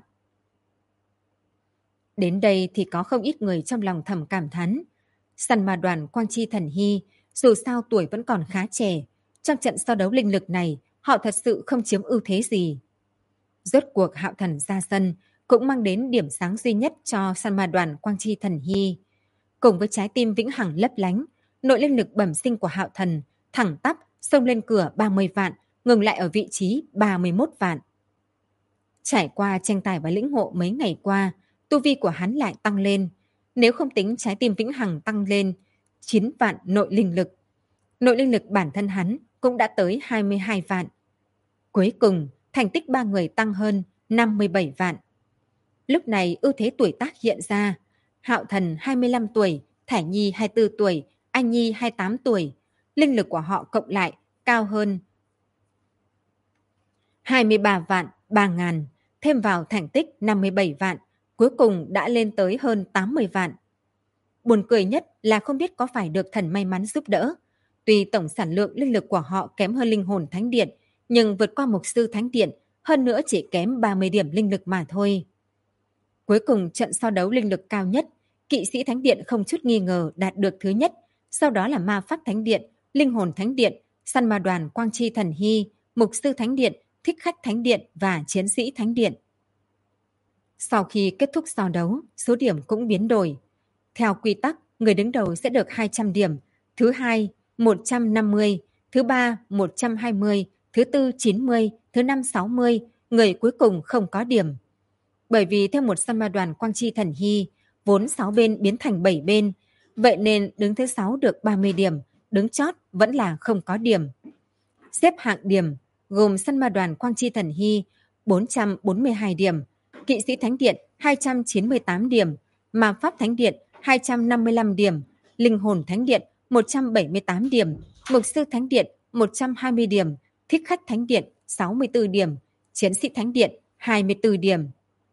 A: Đến đây thì có không ít người trong lòng thầm cảm thán. Săn ma đoàn Quang Chi Thần Hy, dù sao tuổi vẫn còn khá trẻ. Trong trận so đấu linh lực này, họ thật sự không chiếm ưu thế gì. Rốt cuộc Hạo Thần ra sân, cũng mang đến điểm sáng duy nhất cho săn ma đoàn Quang Chi Thần Hy. Cùng với trái tim vĩnh hằng lấp lánh, nội linh lực bẩm sinh của Hạo Thần thẳng tắp xông lên cửa 30 vạn, ngừng lại ở vị trí 31 vạn. Trải qua tranh tài và lĩnh ngộ mấy ngày qua, tu vi của hắn lại tăng lên. Nếu không tính trái tim vĩnh hằng tăng lên 9 vạn nội linh lực. Nội linh lực bản thân hắn cũng đã tới 22 vạn. Cuối cùng, thành tích ba người tăng hơn 57 vạn. Lúc này ưu thế tuổi tác hiện ra. Hạo Thần 25 tuổi, Thải Nhi 24 tuổi, Anh Nhi 28 tuổi. Linh lực của họ cộng lại cao hơn 23 vạn 3 ngàn, thêm vào thành tích 57 vạn, cuối cùng đã lên tới hơn 80 vạn. Buồn cười nhất là không biết có phải được thần may mắn giúp đỡ. Tuy tổng sản lượng linh lực của họ kém hơn linh hồn thánh điện, nhưng vượt qua mục sư thánh điện, hơn nữa chỉ kém 30 điểm linh lực mà thôi. Cuối cùng trận so đấu linh lực cao nhất, kỵ sĩ thánh điện không chút nghi ngờ đạt được thứ nhất, sau đó là ma pháp thánh điện, linh hồn thánh điện, săn ma đoàn Quang Chi Thần Hy, mục sư thánh điện, thích khách thánh điện và chiến sĩ thánh điện. Sau khi kết thúc so đấu, số điểm cũng biến đổi. Theo quy tắc, người đứng đầu sẽ được 200 điểm, thứ hai 150, thứ ba 120, thứ tư 90, thứ năm 60, người cuối cùng không có điểm. Bởi vì theo một săn ma đoàn Quang Chi Thần Hy, vốn 6 bên biến thành 7 bên, vậy nên đứng thứ 6 được 30 điểm, đứng chót vẫn là không có điểm. Xếp hạng điểm gồm săn ma đoàn Quang Chi Thần Hy 442 điểm, kỵ sĩ thánh điện 298 điểm, ma pháp thánh điện 255 điểm, linh hồn thánh điện 178 điểm, mục sư thánh điện 120 điểm, thích khách thánh điện 64 điểm, chiến sĩ thánh điện 24 điểm.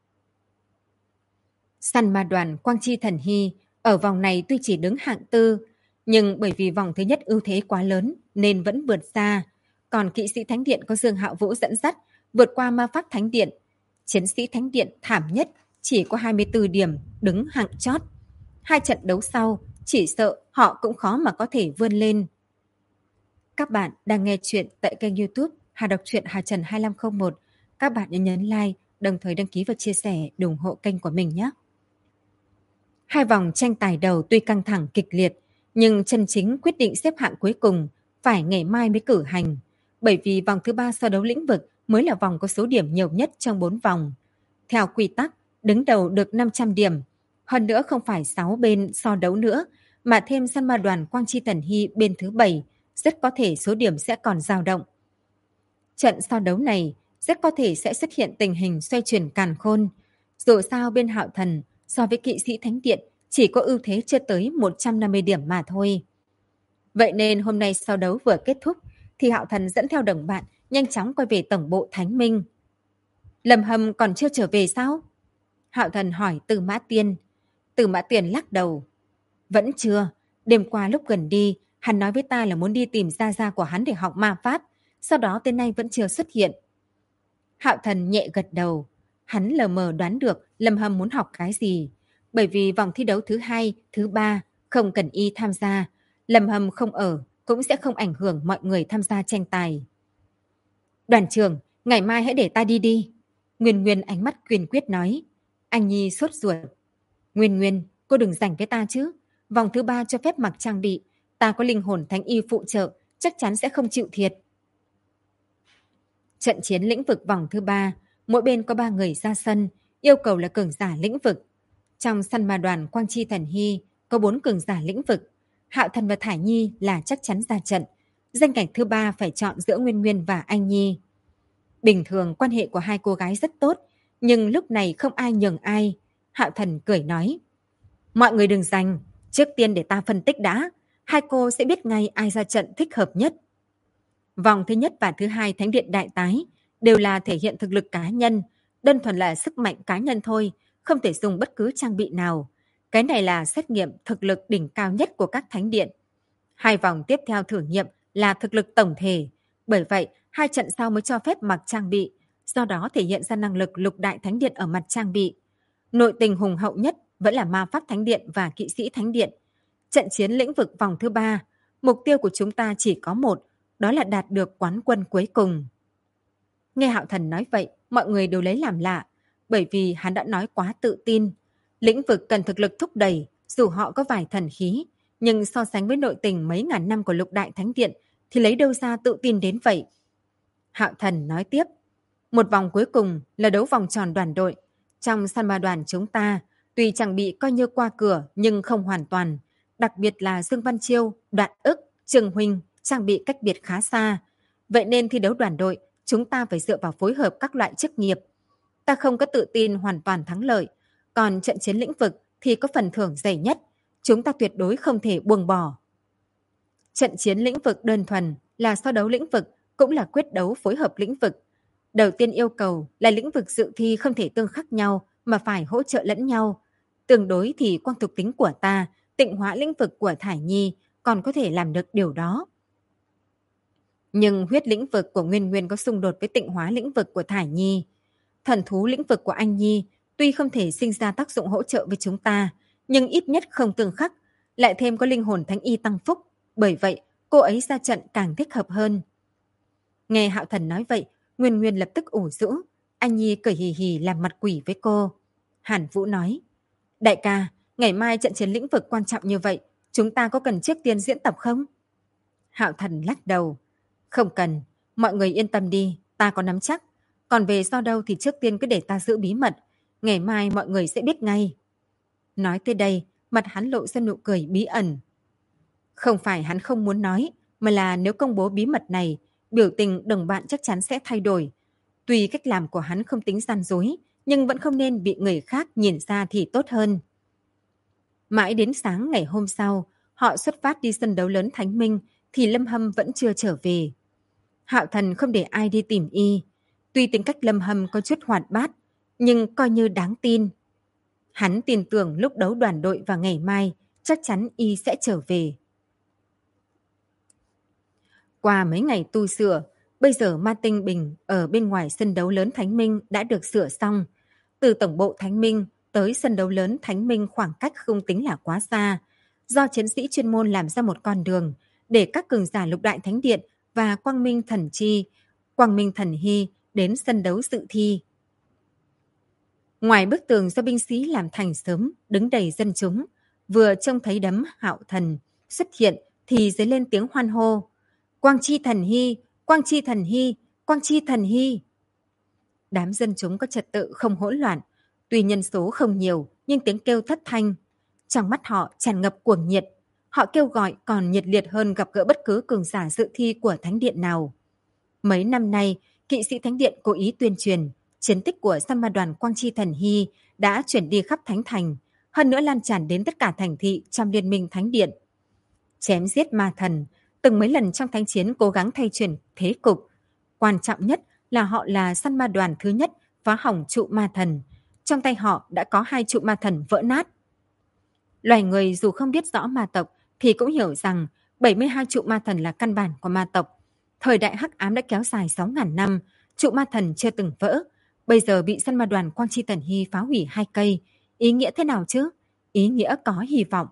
A: Săn ma đoàn Quang Chi Thần Hy ở vòng này tuy chỉ đứng hạng tư, nhưng bởi vì vòng thứ nhất ưu thế quá lớn nên vẫn vượt xa. Còn kỵ sĩ thánh điện có Dương Hạo Vũ dẫn dắt, vượt qua ma pháp thánh điện. Chiến sĩ thánh điện thảm nhất, chỉ có 24 điểm, đứng hạng chót. Hai trận đấu sau, chỉ sợ họ cũng khó mà có thể vươn lên. Các bạn đang nghe chuyện tại kênh YouTube Hà Đọc truyện Hà Trần 2501. Các bạn nhấn like, đồng thời đăng ký và chia sẻ để ủng hộ kênh của mình nhé. Hai vòng tranh tài đầu tuy căng thẳng kịch liệt, nhưng chân chính quyết định xếp hạng cuối cùng phải ngày mai mới cử hành. Bởi vì vòng thứ 3 so đấu lĩnh vực mới là vòng có số điểm nhiều nhất trong 4 vòng. Theo quy tắc, đứng đầu được 500 điểm. Hơn nữa không phải 6 bên so đấu nữa, mà thêm săn ma đoàn Quang Chi Thần Hy bên thứ 7, rất có thể số điểm sẽ còn dao động. Trận so đấu này rất có thể sẽ xuất hiện tình hình xoay chuyển càn khôn. Dù sao bên Hạo Thần so với kỵ sĩ thánh điện chỉ có ưu thế chưa tới 150 điểm mà thôi. Vậy nên hôm nay so đấu vừa kết thúc thì Hạo Thần dẫn theo đồng bạn nhanh chóng quay về tổng bộ Thánh Minh. Lâm Hâm còn chưa trở về sao? Hạo Thần hỏi Từ Mã Tiên. Từ Mã Tiên lắc đầu. Vẫn chưa. Đêm qua lúc gần đi, hắn nói với ta là muốn đi tìm gia gia của hắn để học ma pháp. Sau đó tới nay vẫn chưa xuất hiện. Hạo Thần nhẹ gật đầu. Hắn lờ mờ đoán được Lâm Hâm muốn học cái gì. Bởi vì vòng thi đấu thứ 2, thứ 3 không cần y tham gia. Lâm Hâm không ở cũng sẽ không ảnh hưởng mọi người tham gia tranh tài. Đoàn trưởng, ngày mai hãy để ta đi đi. Nguyên Nguyên ánh mắt kiên quyết nói. Anh Nhi sốt ruột. Nguyên Nguyên, cô đừng giành với ta chứ. Vòng thứ 3 cho phép mặc trang bị. Ta có linh hồn thánh y phụ trợ, chắc chắn sẽ không chịu thiệt. Trận chiến lĩnh vực vòng thứ 3, mỗi bên có 3 người ra sân, yêu cầu là cường giả lĩnh vực. Trong săn ma đoàn Quang Chi Thần Hy có 4 cường giả lĩnh vực. Hạo Thần và Thải Nhi là chắc chắn ra trận. Danh cảnh thứ 3 phải chọn giữa Nguyên Nguyên và Anh Nhi. Bình thường quan hệ của hai cô gái rất tốt, nhưng lúc này không ai nhường ai. Hạo Thần cười nói. Mọi người đừng giành, trước tiên để ta phân tích đã. Hai cô sẽ biết ngay ai ra trận thích hợp nhất. Vòng thứ nhất và thứ 2 Thánh điện đại tái đều là thể hiện thực lực cá nhân, đơn thuần là sức mạnh cá nhân thôi, không thể dùng bất cứ trang bị nào. Cái này là xét nghiệm thực lực đỉnh cao nhất của các thánh điện. 2 vòng tiếp theo thử nghiệm là thực lực tổng thể. Bởi vậy, 2 trận sau mới cho phép mặc trang bị, do đó thể hiện ra năng lực lục đại thánh điện ở mặt trang bị. Nội tình hùng hậu nhất vẫn là ma pháp thánh điện và kỵ sĩ thánh điện. Trận chiến lĩnh vực vòng thứ 3, mục tiêu của chúng ta chỉ có một, đó là đạt được quán quân cuối cùng. Nghe Hạo Thần nói vậy, mọi người đều lấy làm lạ, bởi vì hắn đã nói quá tự tin. Lĩnh vực cần thực lực thúc đẩy, dù họ có vài thần khí, nhưng so sánh với nội tình mấy ngàn năm của lục đại thánh điện thì lấy đâu ra tự tin đến vậy. Hạo Thần nói tiếp, một vòng cuối cùng là đấu vòng tròn đoàn đội. Trong săn ma đoàn chúng ta, tuy chẳng bị coi như qua cửa nhưng không hoàn toàn, đặc biệt là Dương Văn Chiêu, Đoạn Ức, Trường Huỳnh trang bị cách biệt khá xa. Vậy nên thi đấu đoàn đội, chúng ta phải dựa vào phối hợp các loại chức nghiệp. Ta không có tự tin hoàn toàn thắng lợi, còn trận chiến lĩnh vực thì có phần thưởng dày nhất, chúng ta tuyệt đối không thể buông bỏ. Trận chiến lĩnh vực đơn thuần là so đấu lĩnh vực, cũng là quyết đấu phối hợp lĩnh vực. Đầu tiên yêu cầu là lĩnh vực dự thi không thể tương khắc nhau mà phải hỗ trợ lẫn nhau. Tương đối thì quang thuộc tính của ta, tịnh hóa lĩnh vực của Thải Nhi còn có thể làm được điều đó. Nhưng huyết lĩnh vực của Nguyên Nguyên có xung đột với tịnh hóa lĩnh vực của Thải Nhi. Thần thú lĩnh vực của Anh Nhi tuy không thể sinh ra tác dụng hỗ trợ với chúng ta, nhưng ít nhất không tương khắc, lại thêm có linh hồn thánh y tăng phúc. Bởi vậy, cô ấy ra trận càng thích hợp hơn. Nghe Hạo Thần nói vậy, Nguyên Nguyên lập tức ủ rũ. Anh Nhi cười hì hì làm mặt quỷ với cô. Hàn Vũ nói, đại ca, ngày mai trận chiến lĩnh vực quan trọng như vậy, chúng ta có cần trước tiên diễn tập không? Hạo Thần lắc đầu. Không cần, mọi người yên tâm đi, ta có nắm chắc. Còn về do đâu thì trước tiên cứ để ta giữ bí mật. Ngày mai mọi người sẽ biết ngay. Nói tới đây, mặt hắn lộ ra nụ cười bí ẩn. Không phải hắn không muốn nói, mà là nếu công bố bí mật này, biểu tình đồng bạn chắc chắn sẽ thay đổi. Tuy cách làm của hắn không tính gian dối, nhưng vẫn không nên bị người khác nhìn ra thì tốt hơn. Mãi đến sáng ngày hôm sau, họ xuất phát đi sân đấu lớn Thánh Minh, thì Lâm Hâm vẫn chưa trở về. Hạo Thần không để ai đi tìm y. Tuy tính cách Lâm Hâm có chút hoạt bát, nhưng coi như đáng tin. Hắn tin tưởng lúc đấu đoàn đội vào ngày mai, chắc chắn y sẽ trở về. Qua mấy ngày tu sửa, bây giờ Ma Tinh Bình ở bên ngoài sân đấu lớn Thánh Minh đã được sửa xong. Từ tổng bộ Thánh Minh tới sân đấu lớn Thánh Minh khoảng cách không tính là quá xa. Do chiến sĩ chuyên môn làm ra một con đường để các cường giả lục đại thánh điện và Quang Minh Thần Chi, Quang Minh Thần Hy đến sân đấu dự thi. Ngoài bức tường do binh sĩ làm thành sớm, đứng đầy dân chúng, vừa trông thấy đấm Hạo Thần xuất hiện thì dấy lên tiếng hoan hô. Quang Chi Thần Hy, Quang Chi Thần Hy, Quang Chi Thần Hy. Đám dân chúng có trật tự không hỗn loạn, tuy nhân số không nhiều nhưng tiếng kêu thất thanh. Trong mắt họ tràn ngập cuồng nhiệt, họ kêu gọi còn nhiệt liệt hơn gặp gỡ bất cứ cường giả dự thi của thánh điện nào. Mấy năm nay, kỵ sĩ thánh điện cố ý tuyên truyền, chiến tích của săn ma đoàn Quang Chi Thần Hy đã chuyển đi khắp thánh thành, hơn nữa lan tràn đến tất cả thành thị trong liên minh thánh điện. Chém giết ma thần, từng mấy lần trong thánh chiến cố gắng thay chuyển thế cục. Quan trọng nhất là họ là săn ma đoàn thứ nhất phá hỏng trụ ma thần. Trong tay họ đã có 2 trụ ma thần vỡ nát. Loài người dù không biết rõ ma tộc thì cũng hiểu rằng 72 trụ ma thần là căn bản của ma tộc. Thời đại hắc ám đã kéo dài 6.000 năm, trụ ma thần chưa từng vỡ. Bây giờ bị săn ma đoàn Quang Chi Thần Hy phá hủy 2 cây. Ý nghĩa thế nào chứ? Ý nghĩa có hy vọng.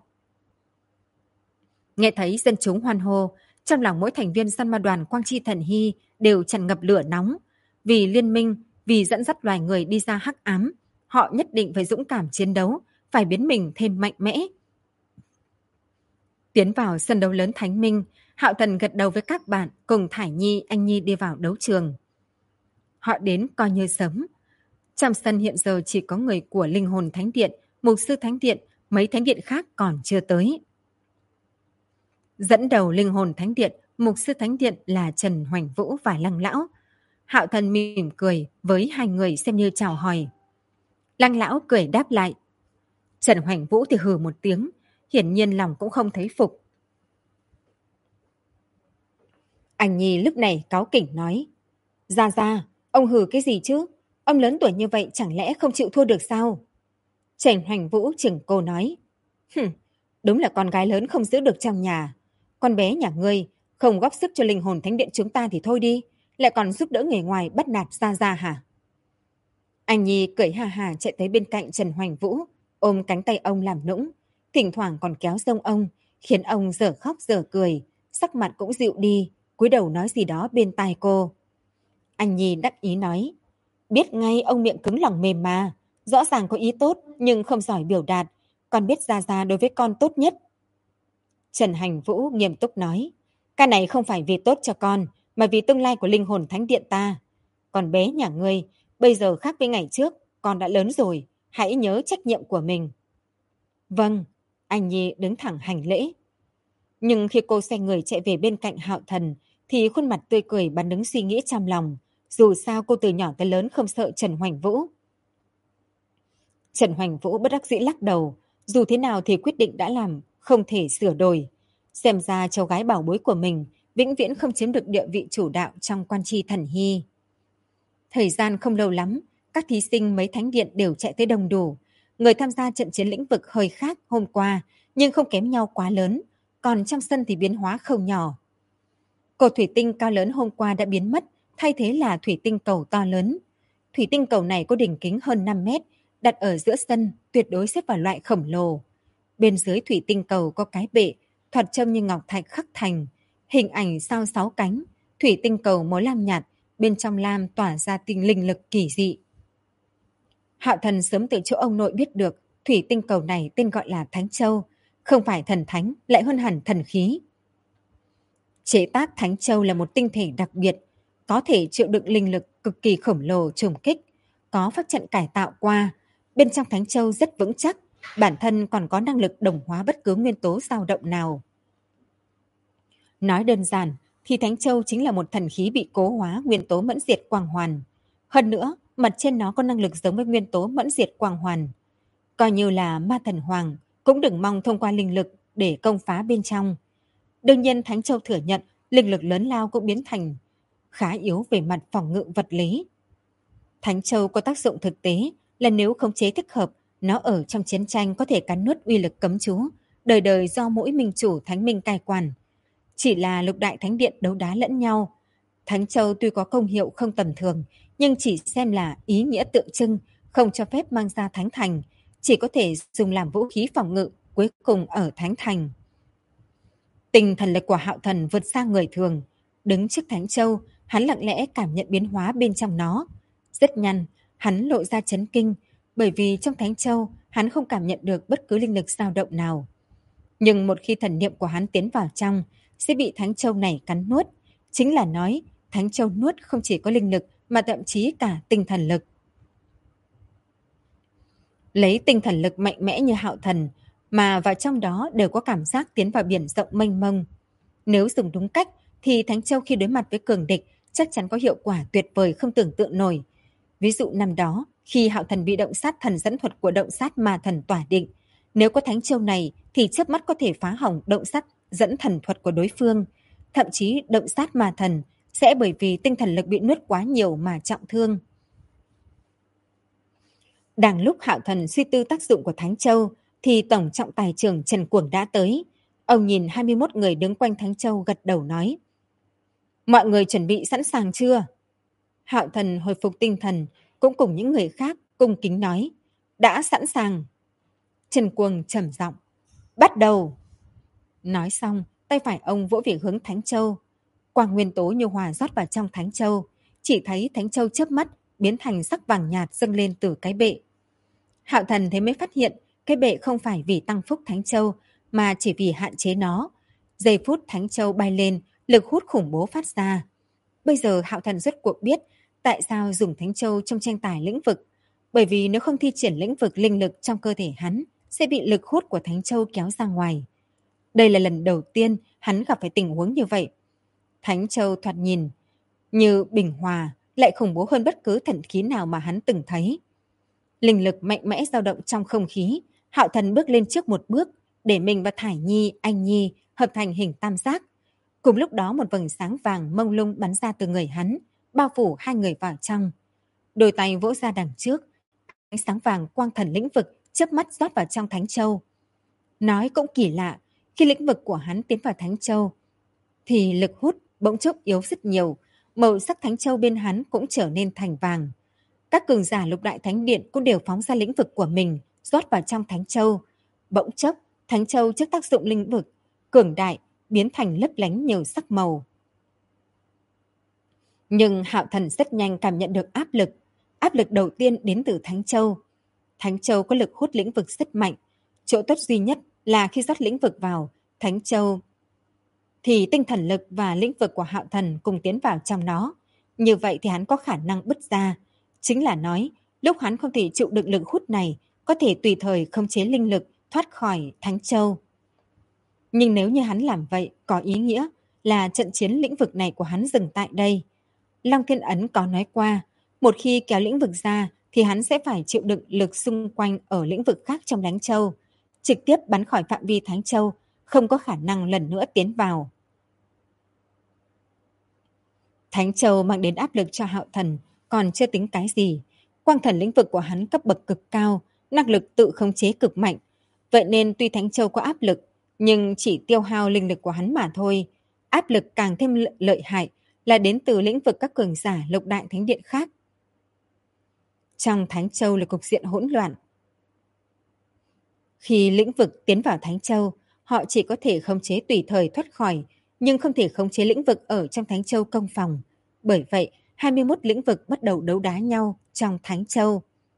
A: Nghe thấy dân chúng hoan hô, trong lòng mỗi thành viên săn ma đoàn Quang Chi Thần Hy đều tràn ngập lửa nóng. Vì liên minh, vì dẫn dắt loài người đi ra hắc ám, họ nhất định phải dũng cảm chiến đấu, phải biến mình thêm mạnh mẽ. Tiến vào sân đấu lớn Thánh Minh, Hạo Thần gật đầu với các bạn cùng Thải Nhi, Anh Nhi đi vào đấu trường. Họ đến coi như sớm. Trong sân hiện giờ chỉ có người của Linh Hồn Thánh Điện, Mục Sư Thánh Điện, mấy thánh điện khác còn chưa tới. Dẫn đầu Linh Hồn Thánh Điện, Mục Sư Thánh Điện là Trần Hoành Vũ và Lăng Lão. Hạo Thần mỉm cười với 2 người xem như chào hỏi. Lăng Lão cười đáp lại. Trần Hoành Vũ thì hừ một tiếng, hiển nhiên lòng cũng không thấy phục. Anh Nhi lúc này cáu kỉnh nói. Ra, ông hừ cái gì chứ? Ông lớn tuổi như vậy chẳng lẽ không chịu thua được sao? Trần Hoành Vũ chừng cô nói. Đúng là con gái lớn không giữ được trong nhà. Con bé nhà ngươi không góp sức cho linh hồn thánh điện chúng ta thì thôi đi, lại còn giúp đỡ người ngoài bắt nạt Gia Gia hả? Anh Nhi cười ha hả chạy tới bên cạnh Trần Hoành Vũ, ôm cánh tay ông làm nũng, thỉnh thoảng còn kéo rông ông, khiến ông dở khóc dở cười, sắc mặt cũng dịu đi, cúi đầu nói gì đó bên tai cô. Anh Nhi đắc ý nói, biết ngay ông miệng cứng lòng mềm mà, rõ ràng có ý tốt nhưng không giỏi biểu đạt, con biết Gia Gia đối với con tốt nhất. Trần Hành Vũ nghiêm túc nói, cái này không phải vì tốt cho con, mà vì tương lai của linh hồn thánh điện ta. Còn bé nhà ngươi, bây giờ khác với ngày trước, con đã lớn rồi, hãy nhớ trách nhiệm của mình. Vâng, anh Nhi đứng thẳng hành lễ. Nhưng khi cô xoay người chạy về bên cạnh Hạo Thần, thì khuôn mặt tươi cười bắn đứng suy nghĩ trong lòng. Dù sao cô từ nhỏ tới lớn không sợ Trần Hoành Vũ. Trần Hoành Vũ bất đắc dĩ lắc đầu, dù thế nào thì quyết định đã làm, không thể sửa đổi. Xem ra cháu gái bảo bối của mình vĩnh viễn không chiếm được địa vị chủ đạo trong quan tri thần hy. Thời gian không lâu lắm, các thí sinh mấy thánh điện đều chạy tới đông đủ. Người tham gia trận chiến lĩnh vực hơi khác hôm qua, nhưng không kém nhau quá lớn, còn trong sân thì biến hóa không nhỏ. Cột thủy tinh cao lớn hôm qua đã biến mất, thay thế là thủy tinh cầu to lớn. Thủy tinh cầu này có đỉnh kính hơn 5 mét, đặt ở giữa sân, tuyệt đối xếp vào loại khổng lồ. Bên dưới thủy tinh cầu có cái bệ, thoạt trông như ngọc thạch khắc thành, hình ảnh sao 6 cánh, thủy tinh cầu màu lam nhạt, bên trong lam tỏa ra tinh linh lực kỳ dị. Hạo Thần sớm từ chỗ ông nội biết được thủy tinh cầu này tên gọi là Thánh Châu, không phải thần thánh, lại hơn hẳn thần khí. Chế tác Thánh Châu là một tinh thể đặc biệt, có thể chịu đựng linh lực cực kỳ khổng lồ trùng kích, có pháp trận cải tạo qua. Bên trong Thánh Châu rất vững chắc, bản thân còn có năng lực đồng hóa bất cứ nguyên tố dao động nào. Nói đơn giản thì Thánh Châu chính là một thần khí bị cố hóa nguyên tố mẫn diệt quang hoàn. Hơn nữa, mặt trên nó có năng lực giống với nguyên tố mẫn diệt quang hoàn. Coi như là ma thần hoàng, cũng đừng mong thông qua linh lực để công phá bên trong. Đương nhiên Thánh Châu thừa nhận linh lực lớn lao cũng biến thành khá yếu về mặt phòng ngự vật lý. Thánh Châu có tác dụng thực tế là nếu khống chế thích hợp, nó ở trong chiến tranh có thể cắn nuốt uy lực cấm chú, đời đời do mỗi minh chủ thánh minh cai quản. Chỉ là lục đại thánh điện đấu đá lẫn nhau. Thánh Châu tuy có công hiệu không tầm thường, nhưng chỉ xem là ý nghĩa tượng trưng, không cho phép mang ra thánh thành, chỉ có thể dùng làm vũ khí phòng ngự cuối cùng ở thánh thành. Tinh thần lực của Hạo Thần vượt xa người thường. Đứng trước Thánh Châu, hắn lặng lẽ cảm nhận biến hóa bên trong nó. Rất nhanh, hắn lộ ra chấn kinh, bởi vì trong Thánh Châu, hắn không cảm nhận được bất cứ linh lực dao động nào. Nhưng một khi thần niệm của hắn tiến vào trong, sẽ bị Thánh Châu này cắn nuốt. Chính là nói, Thánh Châu nuốt không chỉ có linh lực, mà thậm chí cả tinh thần lực. Lấy tinh thần lực mạnh mẽ như Hạo Thần, mà vào trong đó đều có cảm giác tiến vào biển rộng mênh mông. Nếu dùng đúng cách, thì Thánh Châu khi đối mặt với cường địch chắc chắn có hiệu quả tuyệt vời không tưởng tượng nổi. Ví dụ năm đó, khi Hạo Thần bị động sát thần dẫn thuật của động sát ma thần tỏa định, nếu có Thánh Châu này thì chớp mắt có thể phá hỏng động sát dẫn thần thuật của đối phương. Thậm chí động sát ma thần sẽ bởi vì tinh thần lực bị nuốt quá nhiều mà trọng thương. Đang lúc Hạo Thần suy tư tác dụng của Thánh Châu, thì Tổng trọng tài trưởng Trần Cuồng đã tới. Ông nhìn 21 người đứng quanh Thánh Châu gật đầu nói. Mọi người chuẩn bị sẵn sàng chưa? Hạo Thần hồi phục tinh thần, cũng cùng những người khác cung kính nói. Đã sẵn sàng. Trần Cuồng trầm giọng. Bắt đầu. Nói xong, tay phải ông vỗ về hướng Thánh Châu. Quang nguyên tố như hòa rót vào trong Thánh Châu. Chỉ thấy Thánh Châu chớp mắt, biến thành sắc vàng nhạt dâng lên từ cái bệ. Hạo Thần thế mới phát hiện cái bệ không phải vì tăng phúc Thánh Châu, mà chỉ vì hạn chế nó. Giây phút Thánh Châu bay lên, lực hút khủng bố phát ra. Bây giờ Hạo Thần rốt cuộc biết tại sao dùng Thánh Châu trong tranh tài lĩnh vực. Bởi vì nếu không thi triển lĩnh vực linh lực trong cơ thể hắn, sẽ bị lực hút của Thánh Châu kéo ra ngoài. Đây là lần đầu tiên hắn gặp phải tình huống như vậy. Thánh Châu thoạt nhìn như bình hòa, lại khủng bố hơn bất cứ thần khí nào mà hắn từng thấy. Linh lực mạnh mẽ dao động trong không khí, Hạo Thần bước lên trước một bước, để mình và Thải Nhi, Anh Nhi hợp thành hình tam giác. Cùng lúc đó một vầng sáng vàng mông lung bắn ra từ người hắn, bao phủ hai người vào trong. Đôi tay vỗ ra đằng trước, ánh sáng vàng quang thần lĩnh vực chớp mắt rót vào trong Thánh Châu. Nói cũng kỳ lạ, Khi lĩnh vực của hắn tiến vào Thánh Châu, thì lực hút bỗng chốc yếu rất nhiều, màu sắc Thánh Châu bên hắn cũng trở nên thành vàng. Các cường giả Lục Đại Thánh Điện cũng đều phóng ra lĩnh vực của mình, rót vào trong Thánh Châu. Bỗng chốc, Thánh Châu trước tác dụng lĩnh vực cường đại biến thành lấp lánh nhiều sắc màu. Nhưng Hạo Thần rất nhanh cảm nhận được áp lực. Áp lực đầu tiên đến từ Thánh Châu. Thánh Châu có lực hút lĩnh vực rất mạnh. Chỗ tốt duy nhất là khi rót lĩnh vực vào Thánh Châu thì tinh thần lực và lĩnh vực của Hạo Thần cùng tiến vào trong nó. Như vậy thì hắn có khả năng bứt ra. Chính là nói, lúc hắn không thể chịu đựng lực hút này, có thể tùy thời khống chế linh lực thoát khỏi Thánh Châu. Nhưng nếu như hắn làm vậy, có ý nghĩa là trận chiến lĩnh vực này của hắn dừng tại đây. Long Thiên Ấn có nói qua, một khi kéo lĩnh vực ra thì hắn sẽ phải chịu đựng lực xung quanh ở lĩnh vực khác trong Thánh Châu, trực tiếp bắn khỏi phạm vi Thánh Châu, không có khả năng lần nữa tiến vào. Thánh Châu mang đến áp lực cho Hạo Thần, còn chưa tính cái gì. Quang thần lĩnh vực của hắn cấp bậc cực cao, năng lực tự khống chế cực mạnh. Vậy nên tuy Thánh Châu có áp lực, nhưng chỉ tiêu hao linh lực của hắn mà thôi. Áp lực càng thêm lợi hại là đến từ lĩnh vực các cường giả Lục Đại Thánh Điện khác. Trong Thánh Châu là cục diện hỗn loạn. Khi lĩnh vực tiến vào Thánh Châu, họ chỉ có thể khống chế tùy thời thoát khỏi, nhưng không thể khống chế lĩnh vực ở trong Thánh Châu công phòng. Bởi vậy, 21 lĩnh vực bắt đầu đấu đá nhau trong Thánh Châu.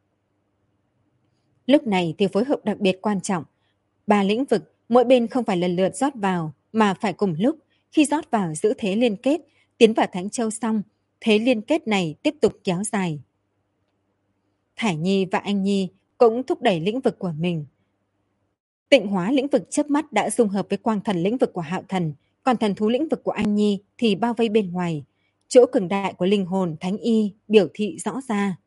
A: Lúc này thì phối hợp đặc biệt quan trọng. 3 lĩnh vực, mỗi bên không phải lần lượt rót vào, mà phải cùng lúc. Khi rót vào giữ thế liên kết, tiến vào Thánh Châu xong, thế liên kết này tiếp tục kéo dài. Thải Nhi và Anh Nhi cũng thúc đẩy lĩnh vực của mình. Tịnh hóa lĩnh vực chớp mắt đã dung hợp với quang thần lĩnh vực của Hạo Thần, còn thần thú lĩnh vực của Anh Nhi thì bao vây bên ngoài. Chỗ cường đại của linh hồn Thánh Y biểu thị rõ ra.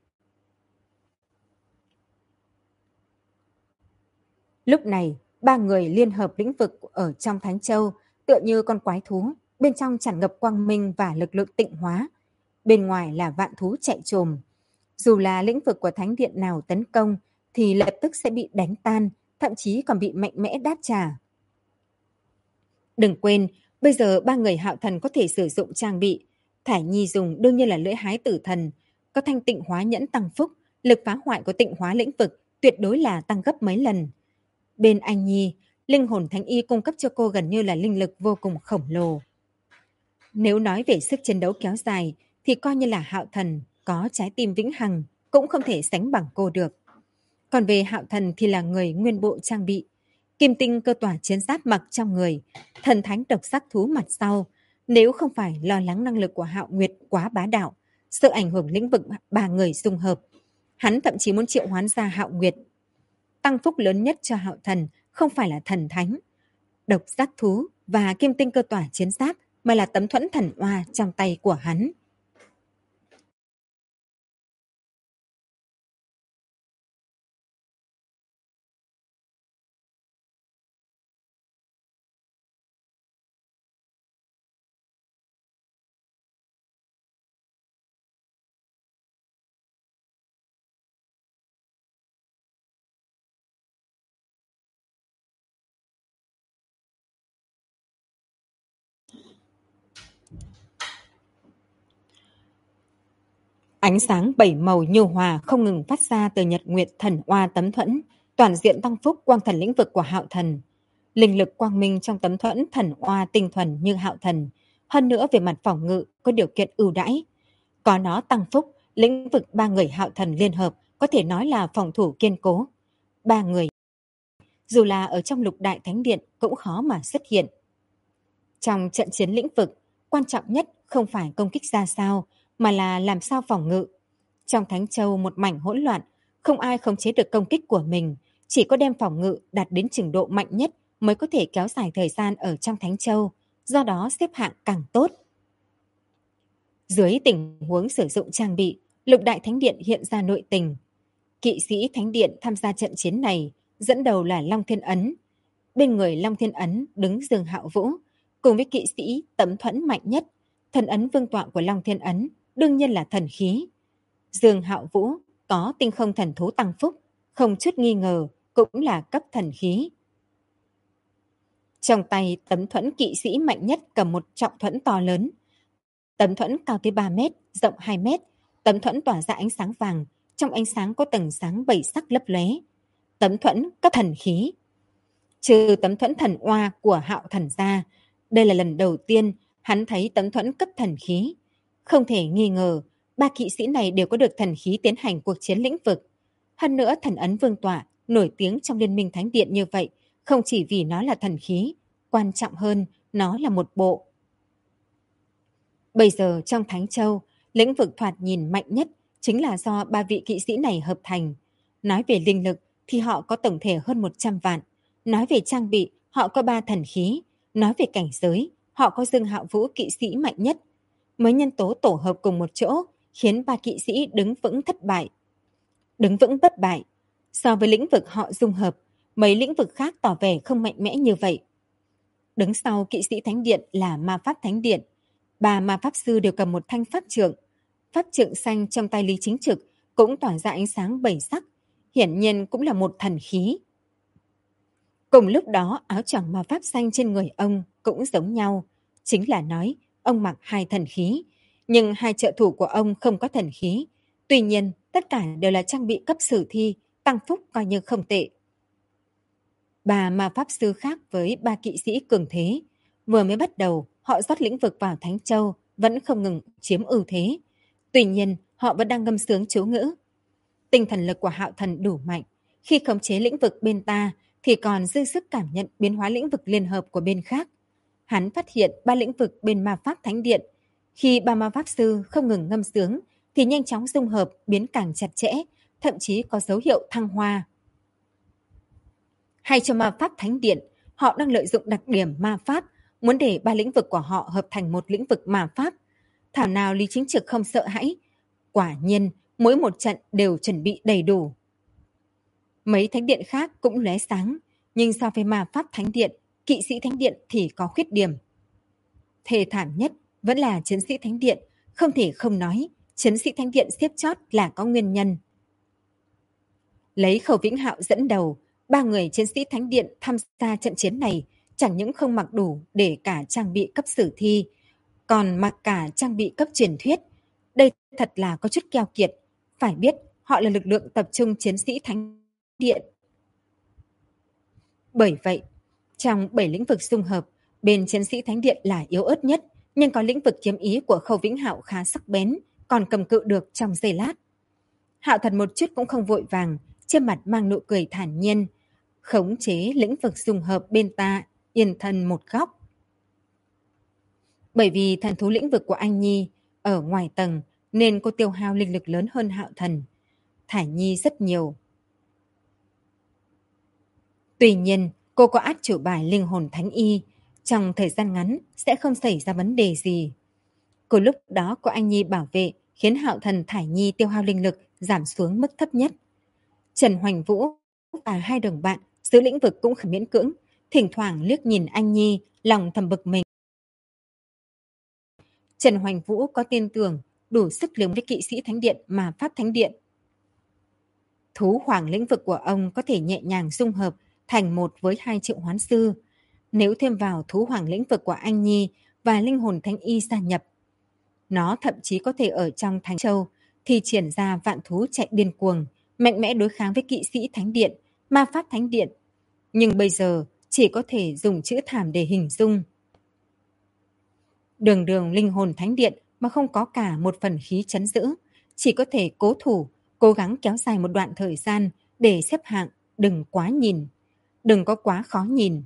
A: Lúc này, 3 người liên hợp lĩnh vực ở trong Thánh Châu, tựa như con quái thú, bên trong tràn ngập quang minh và lực lượng tịnh hóa. Bên ngoài là vạn thú chạy trồm. Dù là lĩnh vực của Thánh Điện nào tấn công, thì lập tức sẽ bị đánh tan, thậm chí còn bị mạnh mẽ đáp trả. Đừng quên, bây giờ 3 người Hạo Thần có thể sử dụng trang bị. Thải Nhi dùng đương nhiên là lưỡi hái tử thần, có thanh tịnh hóa nhẫn tăng phúc, lực phá hoại của tịnh hóa lĩnh vực tuyệt đối là tăng gấp mấy lần. Bên Anh Nhi, linh hồn Thánh Y cung cấp cho cô gần như là linh lực vô cùng khổng lồ. Nếu nói về sức chiến đấu kéo dài, thì coi như là Hạo Thần có trái tim vĩnh hằng cũng không thể sánh bằng cô được. Còn về Hạo Thần thì là người nguyên bộ trang bị, kim tinh cơ tỏa chiến giáp mặc trong người, thần thánh độc sắc thú mặt sau. Nếu không phải lo lắng năng lực của Hạo Nguyệt quá bá đạo, sự ảnh hưởng lĩnh vực 3 người dung hợp, hắn thậm chí muốn triệu hoán ra Hạo Nguyệt. Tăng phúc lớn nhất cho Hạo Thần không phải là thần thánh, độc giác thú và kim tinh cơ tỏa chiến giáp, mà là tấm thuẫn thần oa trong tay của hắn. Ánh sáng 7 màu nhu hòa không ngừng phát ra từ nhật nguyệt thần oa tấm thuẫn, toàn diện tăng phúc quang thần lĩnh vực của Hạo Thần. Linh lực quang minh trong tấm thuẫn thần oa tinh thuần như Hạo Thần, hơn nữa về mặt phòng ngự có điều kiện ưu đãi. Có nó tăng phúc, lĩnh vực 3 người Hạo Thần liên hợp có thể nói là phòng thủ kiên cố. 3 người, dù là ở trong Lục Đại Thánh Điện cũng khó mà xuất hiện. Trong trận chiến lĩnh vực, quan trọng nhất không phải công kích ra sao, mà là làm sao phòng ngự. Trong Thánh Châu một mảnh hỗn loạn, không ai khống chế được công kích của mình, chỉ có đem phòng ngự đạt đến trình độ mạnh nhất mới có thể kéo dài thời gian ở trong Thánh Châu, do đó xếp hạng càng tốt. Dưới tình huống sử dụng trang bị, Lục Đại Thánh Điện hiện ra nội tình. Kỵ sĩ Thánh Điện tham gia trận chiến này, dẫn đầu là Long Thiên Ấn. Bên người Long Thiên Ấn đứng Dương Hạo Vũ, cùng với kỵ sĩ tấm thuẫn mạnh nhất, thần ấn vương tọa của Long Thiên Ấn đương nhiên là thần khí. Dương Hạo Vũ có tinh không thần thú tăng phúc, không chút nghi ngờ cũng là cấp thần khí. Trong tay tấm thuẫn kỵ sĩ mạnh nhất cầm một trọng thuẫn to lớn. Tấm thuẫn cao tới 3 mét, rộng 2 mét. Tấm thuẫn tỏa ra ánh sáng vàng, trong ánh sáng có tầng sáng bảy sắc lấp lóe. Tấm thuẫn cấp thần khí. Trừ tấm thuẫn thần oa của Hạo Thần ra, đây là lần đầu tiên hắn thấy tấm thuẫn cấp thần khí. Không thể nghi ngờ, ba kỵ sĩ này đều có được thần khí tiến hành cuộc chiến lĩnh vực. Hơn nữa thần ấn vương tọa nổi tiếng trong Liên minh Thánh Điện như vậy, không chỉ vì nó là thần khí, quan trọng hơn, nó là một bộ. Bây giờ trong Thánh Châu, lĩnh vực thoạt nhìn mạnh nhất chính là do ba vị kỵ sĩ này hợp thành. Nói về linh lực thì họ có tổng thể hơn 100 vạn. Nói về trang bị, họ có 3 thần khí. Nói về cảnh giới, họ có Dương Hạo Vũ kỵ sĩ mạnh nhất. Mấy nhân tố tổ hợp cùng một chỗ khiến ba kỵ sĩ đứng vững bất bại. So với lĩnh vực họ dung hợp, mấy lĩnh vực khác tỏ vẻ không mạnh mẽ như vậy. Đứng sau kỵ sĩ Thánh Điện là ma pháp Thánh Điện. Ba ma pháp sư đều cầm một thanh pháp trượng. Pháp trượng xanh trong tay Lý Chính Trực cũng tỏa ra ánh sáng bảy sắc, hiển nhiên cũng là một thần khí. Cùng lúc đó, áo choàng ma pháp xanh trên người ông cũng giống nhau, chính là nói ông mặc 2 thần khí, nhưng 2 trợ thủ của ông không có thần khí. Tuy nhiên, tất cả đều là trang bị cấp sử thi, tăng phúc coi như không tệ. Ba ma pháp sư khác với ba kỵ sĩ cường thế, vừa mới bắt đầu, họ rót lĩnh vực vào Thánh Châu, vẫn không ngừng chiếm ưu thế. Tuy nhiên, họ vẫn đang ngâm sướng chú ngữ. Tinh thần lực của Hạo Thần đủ mạnh, khi khống chế lĩnh vực bên ta thì còn dư sức cảm nhận biến hóa lĩnh vực liên hợp của bên khác. Hắn phát hiện 3 lĩnh vực bên ma pháp Thánh Điện. Khi ba ma pháp sư không ngừng ngâm sướng thì nhanh chóng dung hợp biến càng chặt chẽ, thậm chí có dấu hiệu thăng hoa. Hay cho ma pháp Thánh Điện, họ đang lợi dụng đặc điểm ma pháp, muốn để 3 lĩnh vực của họ hợp thành một lĩnh vực ma pháp. Thảo nào Lý Chính Trực không sợ hãi. Quả nhiên, mỗi một trận đều chuẩn bị đầy đủ. Mấy thánh điện khác cũng lóe sáng, nhưng so với ma pháp Thánh Điện, kỵ sĩ Thánh Điện thì có khuyết điểm. Thê thảm nhất vẫn là chiến sĩ Thánh Điện, không thể không nói, chiến sĩ Thánh Điện xếp chót là có nguyên nhân. Lấy Khâu Vĩnh Hạo dẫn đầu, 3 người chiến sĩ Thánh Điện tham gia trận chiến này chẳng những không mặc đủ để cả trang bị cấp sử thi, còn mặc cả trang bị cấp truyền thuyết. Đây thật là có chút keo kiệt. Phải biết, họ là lực lượng tập trung chiến sĩ Thánh Điện. Bởi vậy, trong 7 lĩnh vực dung hợp, bên chiến sĩ Thánh Điện là yếu ớt nhất, nhưng có lĩnh vực kiếm ý của Khâu Vĩnh Hạo khá sắc bén, còn cầm cự được trong giây lát. Hạo Thần một chút cũng không vội vàng, trên mặt mang nụ cười thản nhiên, khống chế lĩnh vực dung hợp bên ta, yên thân một góc. Bởi vì thần thú lĩnh vực của anh Nhi ở ngoài tầng nên cô tiêu hao linh lực lớn hơn Hạo Thần. Thải Nhi rất nhiều. Tuy nhiên, cô có át chủ bài linh hồn thánh y, trong thời gian ngắn sẽ không xảy ra vấn đề gì. Cùng lúc đó có anh Nhi bảo vệ khiến Hạo Thần Thải Nhi tiêu hao linh lực giảm xuống mức thấp nhất. Trần Hoành Vũ và 2 đồng bạn giữ lĩnh vực cũng khá miễn cưỡng, thỉnh thoảng liếc nhìn anh Nhi, lòng thầm bực mình. Trần Hoành Vũ có tin tưởng đủ sức liều với kỵ sĩ Thánh Điện mà pháp Thánh Điện. Thú hoàng lĩnh vực của ông có thể nhẹ nhàng dung hợp thành một với 2 triệu hoán sư. Nếu thêm vào thú hoàng lĩnh vực của anh Nhi và linh hồn thánh y gia nhập, nó thậm chí có thể ở trong Thánh Châu thì triển ra vạn thú chạy điên cuồng, mạnh mẽ đối kháng với kỵ sĩ Thánh Điện, ma pháp Thánh Điện. Nhưng bây giờ chỉ có thể dùng chữ thảm để hình dung. Đường đường linh hồn Thánh Điện mà không có cả một phần khí trấn giữ, chỉ có thể cố thủ, cố gắng kéo dài một đoạn thời gian để xếp hạng, đừng quá nhìn, đừng có quá khó nhìn.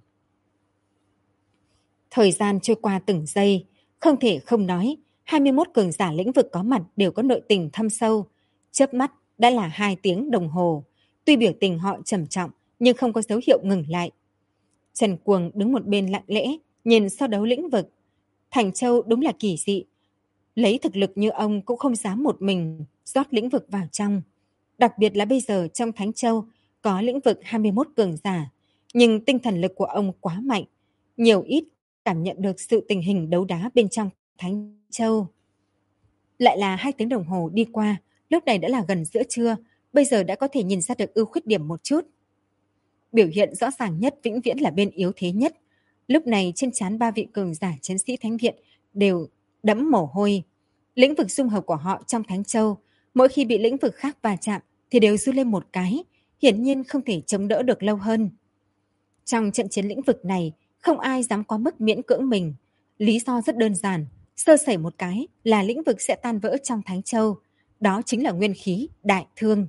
A: Thời gian trôi qua từng giây, không thể không nói, 21 cường giả lĩnh vực có mặt đều có nội tình thâm sâu. Chớp mắt đã là 2 tiếng đồng hồ, tuy biểu tình họ trầm trọng nhưng không có dấu hiệu ngừng lại. Trần Cuồng đứng một bên lặng lẽ, nhìn so đấu lĩnh vực. Thành Châu đúng là kỳ dị. Lấy thực lực như ông cũng không dám một mình rót lĩnh vực vào trong. Đặc biệt là bây giờ trong Thánh Châu có lĩnh vực 21 cường giả, nhưng tinh thần lực của ông quá mạnh, nhiều ít cảm nhận được sự tình hình đấu đá bên trong Thánh Châu. Lại là 2 tiếng đồng hồ đi qua, lúc này đã là gần giữa trưa, bây giờ đã có thể nhìn ra được ưu khuyết điểm một chút. Biểu hiện rõ ràng nhất vĩnh viễn là bên yếu thế nhất. Lúc này trên trán ba vị cường giả chiến sĩ thánh điện đều đẫm mồ hôi. Lĩnh vực dung hợp của họ trong Thánh Châu, mỗi khi bị lĩnh vực khác va chạm thì đều run lên một cái, hiển nhiên không thể chống đỡ được lâu hơn. Trong trận chiến lĩnh vực này, không ai dám quá mức miễn cưỡng mình. Lý do rất đơn giản, sơ sẩy một cái là lĩnh vực sẽ tan vỡ trong Thánh Châu. Đó chính là nguyên khí, đại thương.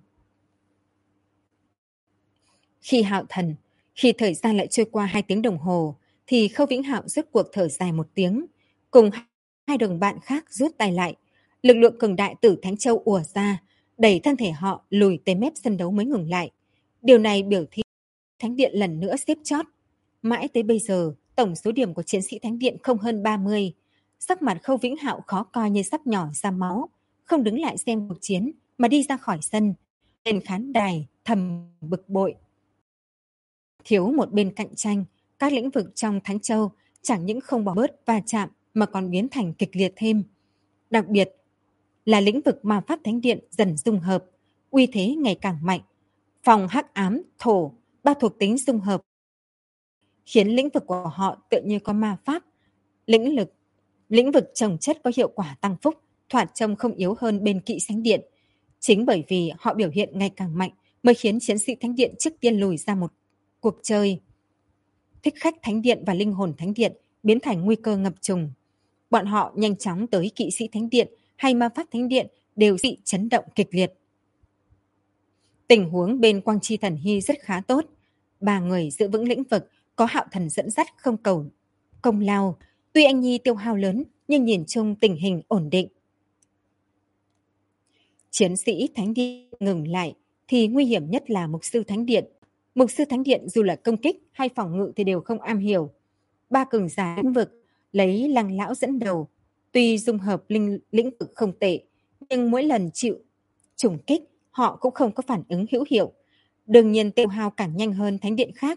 A: Khi thời gian lại trôi qua 2 tiếng đồng hồ, thì Khâu Vĩnh Hạo rốt cuộc thở dài một tiếng, cùng hai đồng bạn khác rút tay lại. Lực lượng cường đại từ Thánh Châu ùa ra, đẩy thân thể họ lùi tới mép sân đấu mới ngừng lại. Điều này biểu thị Thánh Điện lần nữa xếp chót. Mãi tới bây giờ, tổng số điểm của chiến sĩ Thánh Điện không hơn 30. Sắc mặt Khâu Vĩnh Hạo khó coi như sắp nhỏ ra máu, không đứng lại xem cuộc chiến mà đi ra khỏi sân. Lên khán đài thầm bực bội. Thiếu một bên cạnh tranh, các lĩnh vực trong Thánh Châu chẳng những không bỏ bớt va chạm mà còn biến thành kịch liệt thêm. Đặc biệt là lĩnh vực ma pháp Thánh Điện dần dung hợp, uy thế ngày càng mạnh. Phòng hắc ám, thổ, ba thuộc tính dung hợp khiến lĩnh vực của họ tựa như có ma pháp. Lĩnh vực trồng chất có hiệu quả tăng phúc, thoạt trông không yếu hơn bên kỵ Thánh Điện. Chính bởi vì họ biểu hiện ngày càng mạnh mới khiến chiến sĩ Thánh Điện trước tiên lùi ra một cuộc chơi. Thích khách Thánh Điện và linh hồn Thánh Điện biến thành nguy cơ ngập trùng. Bọn họ nhanh chóng tới kỵ sĩ Thánh Điện hay ma pháp Thánh Điện đều bị chấn động kịch liệt. Tình huống bên Quang Chi Thần Hy rất khá tốt. 3 người giữ vững lĩnh vực, có Hạo Thần dẫn dắt không cầu công lao. Tuy anh Nhi tiêu hao lớn, nhưng nhìn chung tình hình ổn định. Chiến sĩ Thánh Điện ngừng lại, thì nguy hiểm nhất là Mục sư Thánh Điện. Mục sư Thánh Điện dù là công kích hay phòng ngự thì đều không am hiểu. 3 cường giả lĩnh vực lấy Lăng Lão dẫn đầu. Tuy dung hợp lĩnh vực không tệ, nhưng mỗi lần chịu trùng kích, họ cũng không có phản ứng hữu hiệu. Đương nhiên tiêu hao càng nhanh hơn Thánh Điện khác.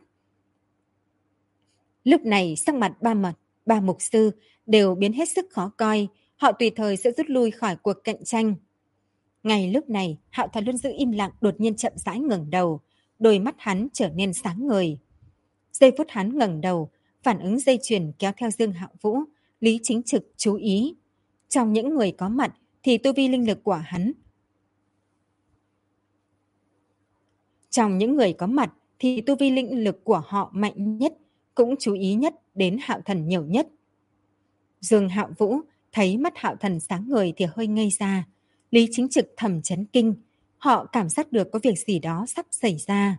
A: Lúc này sắc mặt ba mục sư đều biến hết sức khó coi, họ tùy thời sẽ rút lui khỏi cuộc cạnh tranh. Ngay lúc này, Hạo Thần luôn giữ im lặng, đột nhiên chậm rãi ngẩng đầu, đôi mắt hắn trở nên sáng ngời. Giây phút hắn ngẩng đầu, phản ứng dây chuyền kéo theo Dương Hạo Vũ, Lý Chính Trực chú ý. Trong những người có mặt thì tu vi linh lực của hắn. Trong những người có mặt thì tu vi linh lực của họ mạnh nhất, cũng chú ý nhất đến Hạo Thần nhiều nhất. Dương Hạo Vũ thấy mắt Hạo Thần sáng ngời thì hơi ngây ra. Lý Chính Trực thầm chấn kinh, họ cảm giác được có việc gì đó sắp xảy ra.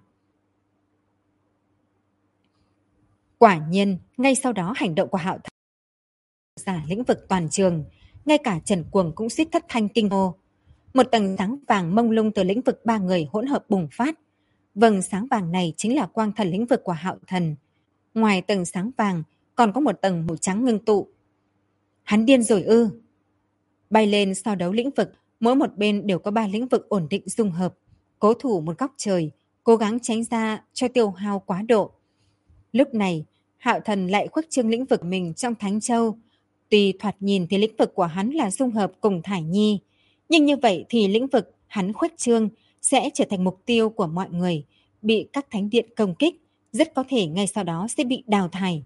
A: Quả nhiên, ngay sau đó hành động của Hạo Thần giả lĩnh vực toàn trường, ngay cả Trần Cuồng cũng suýt thất thanh kinh hô. Một tầng sáng vàng mông lung từ lĩnh vực 3 người hỗn hợp bùng phát. Vầng sáng vàng này chính là quang thần lĩnh vực của Hạo Thần. Ngoài tầng sáng vàng, còn có một tầng màu trắng ngưng tụ. Hắn điên rồi ư? Bay lên so đấu lĩnh vực, mỗi một bên đều có 3 lĩnh vực ổn định dung hợp. Cố thủ một góc trời, cố gắng tránh ra cho tiêu hao quá độ. Lúc này, Hạo Thần lại khuếch trương lĩnh vực mình trong Thánh Châu. Tuy thoạt nhìn thì lĩnh vực của hắn là dung hợp cùng Thải Nhi, nhưng như vậy thì lĩnh vực hắn khuếch trương sẽ trở thành mục tiêu của mọi người, bị các thánh điện công kích, rất có thể ngay sau đó sẽ bị đào thải.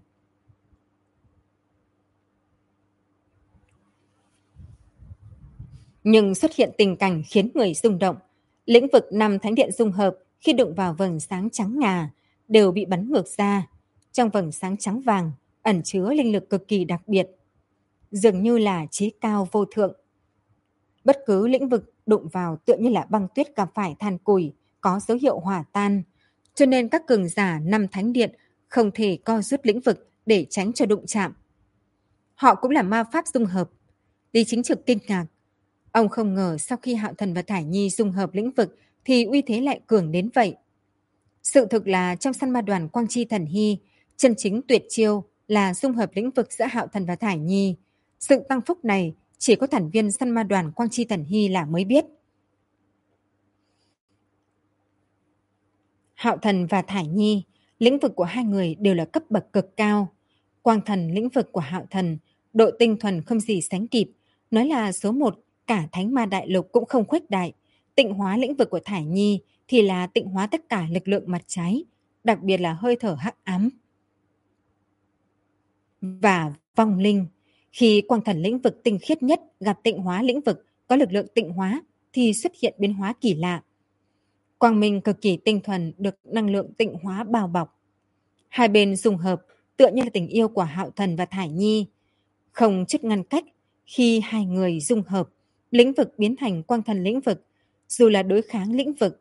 A: Nhưng xuất hiện tình cảnh khiến người rung động. Lĩnh vực 5 thánh điện dung hợp khi đụng vào vầng sáng trắng ngà đều bị bắn ngược ra. Trong vầng sáng trắng vàng ẩn chứa linh lực cực kỳ đặc biệt, dường như là chí cao vô thượng. Bất cứ lĩnh vực đụng vào tựa như là băng tuyết gặp phải than củi, có dấu hiệu hòa tan. Cho nên các cường giả 5 thánh điện không thể co rút lĩnh vực để tránh cho đụng chạm. Họ cũng là ma pháp dung hợp. Lý Chính Trực kinh ngạc. Ông không ngờ sau khi Hạo Thần và Thải Nhi dung hợp lĩnh vực thì uy thế lại cường đến vậy. Sự thực là trong săn ma đoàn Quang Chi Thần Hy, chân chính tuyệt chiêu là dung hợp lĩnh vực giữa Hạo Thần và Thải Nhi. Sự tăng phúc này chỉ có thành viên săn ma đoàn Quang Chi Thần Hy là mới biết. Hạo Thần và Thải Nhi, lĩnh vực của hai người đều là cấp bậc cực cao. Quang Thần lĩnh vực của Hạo Thần, độ tinh thuần không gì sánh kịp, nói là số 1 cả Thánh Ma Đại Lục cũng không khuếch đại. Tịnh hóa lĩnh vực của Thải Nhi thì là tịnh hóa tất cả lực lượng mặt trái, đặc biệt là hơi thở hắc ám. và vong linh. Khi quang thần lĩnh vực tinh khiết nhất gặp tịnh hóa lĩnh vực có lực lượng tịnh hóa thì xuất hiện biến hóa kỳ lạ. Quang minh cực kỳ tinh thuần được năng lượng tịnh hóa bao bọc. Hai bên dung hợp tựa như là tình yêu của Hạo Thần và Thải Nhi. Không chút ngăn cách, khi hai người dung hợp, lĩnh vực biến thành quang thần lĩnh vực, dù là đối kháng lĩnh vực.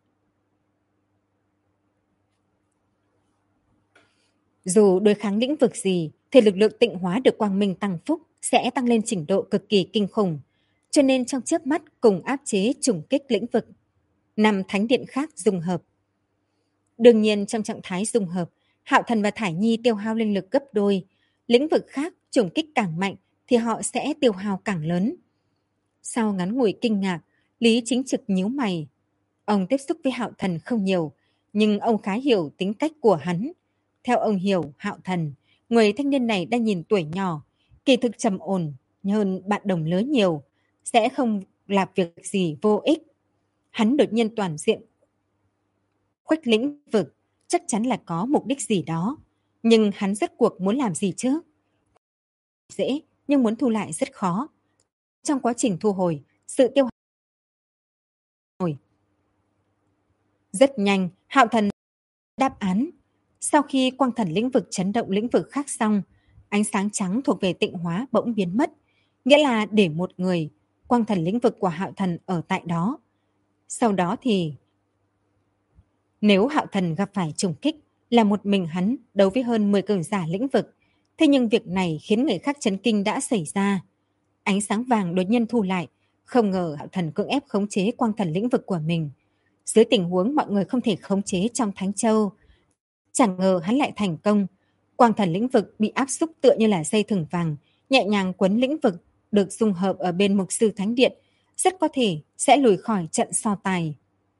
A: Dù đối kháng lĩnh vực gì, thì lực lượng tịnh hóa được quang minh tăng phúc sẽ tăng lên trình độ cực kỳ kinh khủng, cho nên trong chớp mắt cùng áp chế trùng kích lĩnh vực. 5 thánh điện khác dung hợp. Đương nhiên trong trạng thái dung hợp, Hạo Thần và Thải Nhi tiêu hao linh lực gấp đôi, lĩnh vực khác trùng kích càng mạnh thì họ sẽ tiêu hao càng lớn. Sau ngắn ngủi kinh ngạc, Lý Chính Trực nhíu mày. Ông tiếp xúc với Hạo Thần không nhiều, nhưng ông khá hiểu tính cách của hắn. Theo ông hiểu Hạo Thần, người thanh niên này đang nhìn tuổi nhỏ, kỳ thực trầm ổn hơn bạn đồng lứa nhiều, sẽ không làm việc gì vô ích. Hắn đột nhiên toàn diện khuếch lĩnh vực, chắc chắn là có mục đích gì đó. Nhưng hắn rốt cuộc muốn làm gì chứ? Dễ, nhưng muốn thu lại rất khó. Trong quá trình thu hồi, sự tiêu hồi rất nhanh, Hạo Thần đáp án. Sau khi quang thần lĩnh vực chấn động lĩnh vực khác xong, ánh sáng trắng thuộc về tịnh hóa bỗng biến mất, nghĩa là để một người, quang thần lĩnh vực của Hạo Thần ở tại đó. Sau đó thì nếu Hạo Thần gặp phải trùng kích là một mình hắn đấu với hơn 10 cường giả lĩnh vực, thế nhưng việc này khiến người khác chấn kinh đã xảy ra. Ánh sáng vàng đột nhiên thu lại, không ngờ Hạo Thần cưỡng ép khống chế quang thần lĩnh vực của mình. Dưới tình huống mọi người không thể khống chế trong Thánh Châu, chẳng ngờ hắn lại thành công. Quang thần lĩnh vực bị áp xúc tựa như là dây thừng vàng, nhẹ nhàng quấn lĩnh vực được dung hợp ở bên Mục Sư Thánh Điện, rất có thể sẽ lùi khỏi trận so tài.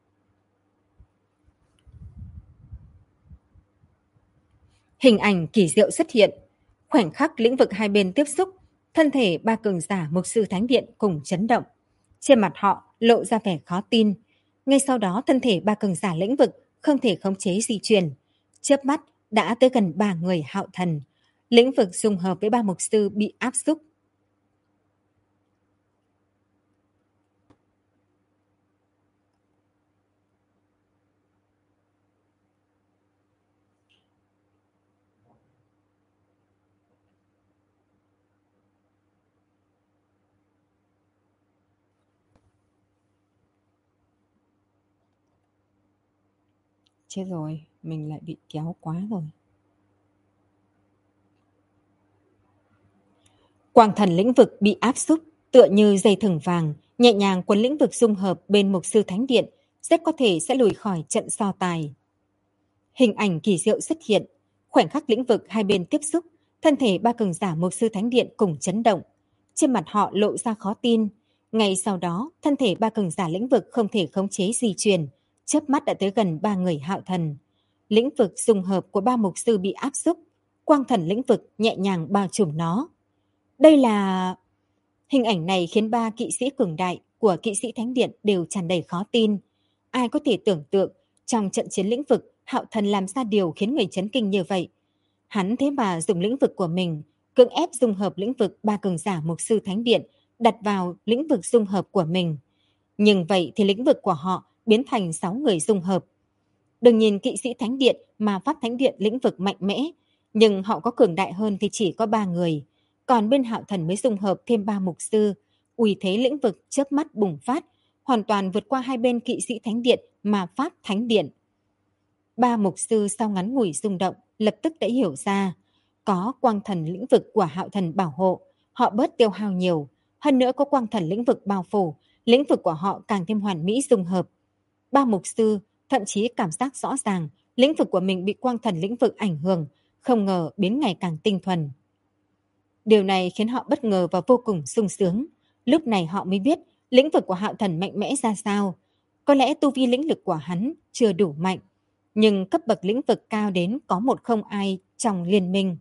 A: Hình ảnh kỳ diệu xuất hiện. Khoảnh khắc lĩnh vực hai bên tiếp xúc, thân thể ba cường giả Mục Sư Thánh Điện cùng chấn động. Trên mặt họ lộ ra vẻ khó tin. Ngay sau đó thân thể ba cường giả lĩnh vực không thể khống chế di chuyển. Chớp mắt đã tới gần 3 người Hạo Thần. Lĩnh vực dung hợp với ba mục sư bị áp xúc. Chết rồi, mình lại bị kéo quá rồi. Quang thần lĩnh vực bị áp xúc, tựa như dây thừng vàng, nhẹ nhàng quấn lĩnh vực dung hợp bên Mục Sư Thánh Điện, rất có thể sẽ lùi khỏi trận so tài. Hình ảnh kỳ diệu xuất hiện, khoảnh khắc lĩnh vực hai bên tiếp xúc, thân thể ba cường giả Mục Sư Thánh Điện cùng chấn động. Trên mặt họ lộ ra khó tin. Ngay sau đó, thân thể ba cường giả lĩnh vực không thể khống chế di chuyển, chớp mắt đã tới gần 3 người Hạo Thần. Lĩnh vực dung hợp của ba mục sư bị áp xúc, quang thần lĩnh vực nhẹ nhàng bao trùm nó. Đây là... Hình ảnh này khiến ba kỵ sĩ cường đại của kỵ sĩ Thánh Điện đều tràn đầy khó tin. Ai có thể tưởng tượng trong trận chiến lĩnh vực Hạo Thần làm ra điều khiến người chấn kinh như vậy. Hắn thế mà dùng lĩnh vực của mình cưỡng ép dung hợp lĩnh vực ba cường giả Mục Sư Thánh Điện đặt vào lĩnh vực dung hợp của mình. Nhưng vậy thì lĩnh vực của họ biến thành 6 người dung hợp. Đừng nhìn kỵ sĩ Thánh Điện mà Pháp Thánh Điện lĩnh vực mạnh mẽ, nhưng họ có cường đại hơn thì chỉ có 3 người. Còn bên Hạo Thần mới dung hợp thêm 3 mục sư, uy thế lĩnh vực chớp mắt bùng phát, hoàn toàn vượt qua hai bên kỵ sĩ Thánh Điện mà Pháp Thánh Điện. 3 mục sư sau ngắn ngủi rung động lập tức đã hiểu ra, có quang thần lĩnh vực của Hạo Thần bảo hộ, họ bớt tiêu hao nhiều, hơn nữa có quang thần lĩnh vực bao phủ, lĩnh vực của họ càng thêm hoàn mỹ dung hợp. 3 mục sư thậm chí cảm giác rõ ràng lĩnh vực của mình bị quang thần lĩnh vực ảnh hưởng, không ngờ biến ngày càng tinh thuần. Điều này khiến họ bất ngờ và vô cùng sung sướng. Lúc này họ mới biết lĩnh vực của Hạo Thần mạnh mẽ ra sao. Có lẽ tu vi lĩnh lực của hắn chưa đủ mạnh, nhưng cấp bậc lĩnh vực cao đến có một không ai trong liên minh.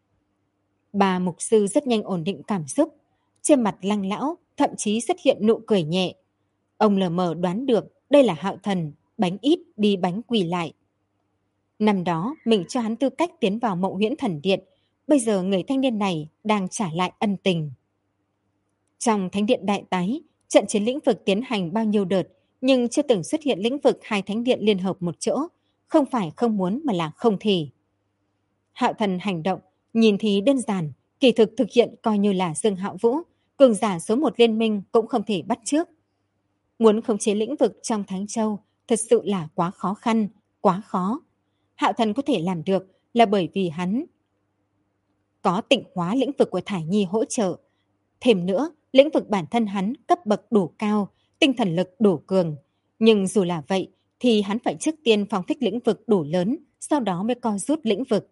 A: 3 mục sư rất nhanh ổn định cảm xúc. Trên mặt Lăng lão thậm chí xuất hiện nụ cười nhẹ. Ông lờ mờ đoán được đây là Hạo Thần, bánh ít đi bánh quỳ lại. Năm đó mình cho hắn tư cách tiến vào Mộng Huyễn Thần Điện, bây giờ người thanh niên này đang trả lại ân tình. Trong thánh điện Đại Tái, trận chiến lĩnh vực tiến hành bao nhiêu đợt, nhưng chưa từng xuất hiện lĩnh vực hai thánh điện liên hợp một chỗ, không phải không muốn mà là không thể. Hạo Thần hành động, nhìn thì đơn giản, kỳ thực thực hiện coi như là Dương Hạo Vũ, cường giả số một liên minh cũng không thể bắt chước. Muốn khống chế lĩnh vực trong Thánh Châu thật sự là quá khó khăn, quá khó. Hạo Thần có thể làm được là bởi vì hắn có tịnh hóa lĩnh vực của Thải Nhi hỗ trợ. Thêm nữa, lĩnh vực bản thân hắn cấp bậc đủ cao, tinh thần lực đủ cường. Nhưng dù là vậy, thì hắn phải trước tiên phóng thích lĩnh vực đủ lớn, sau đó mới co rút lĩnh vực.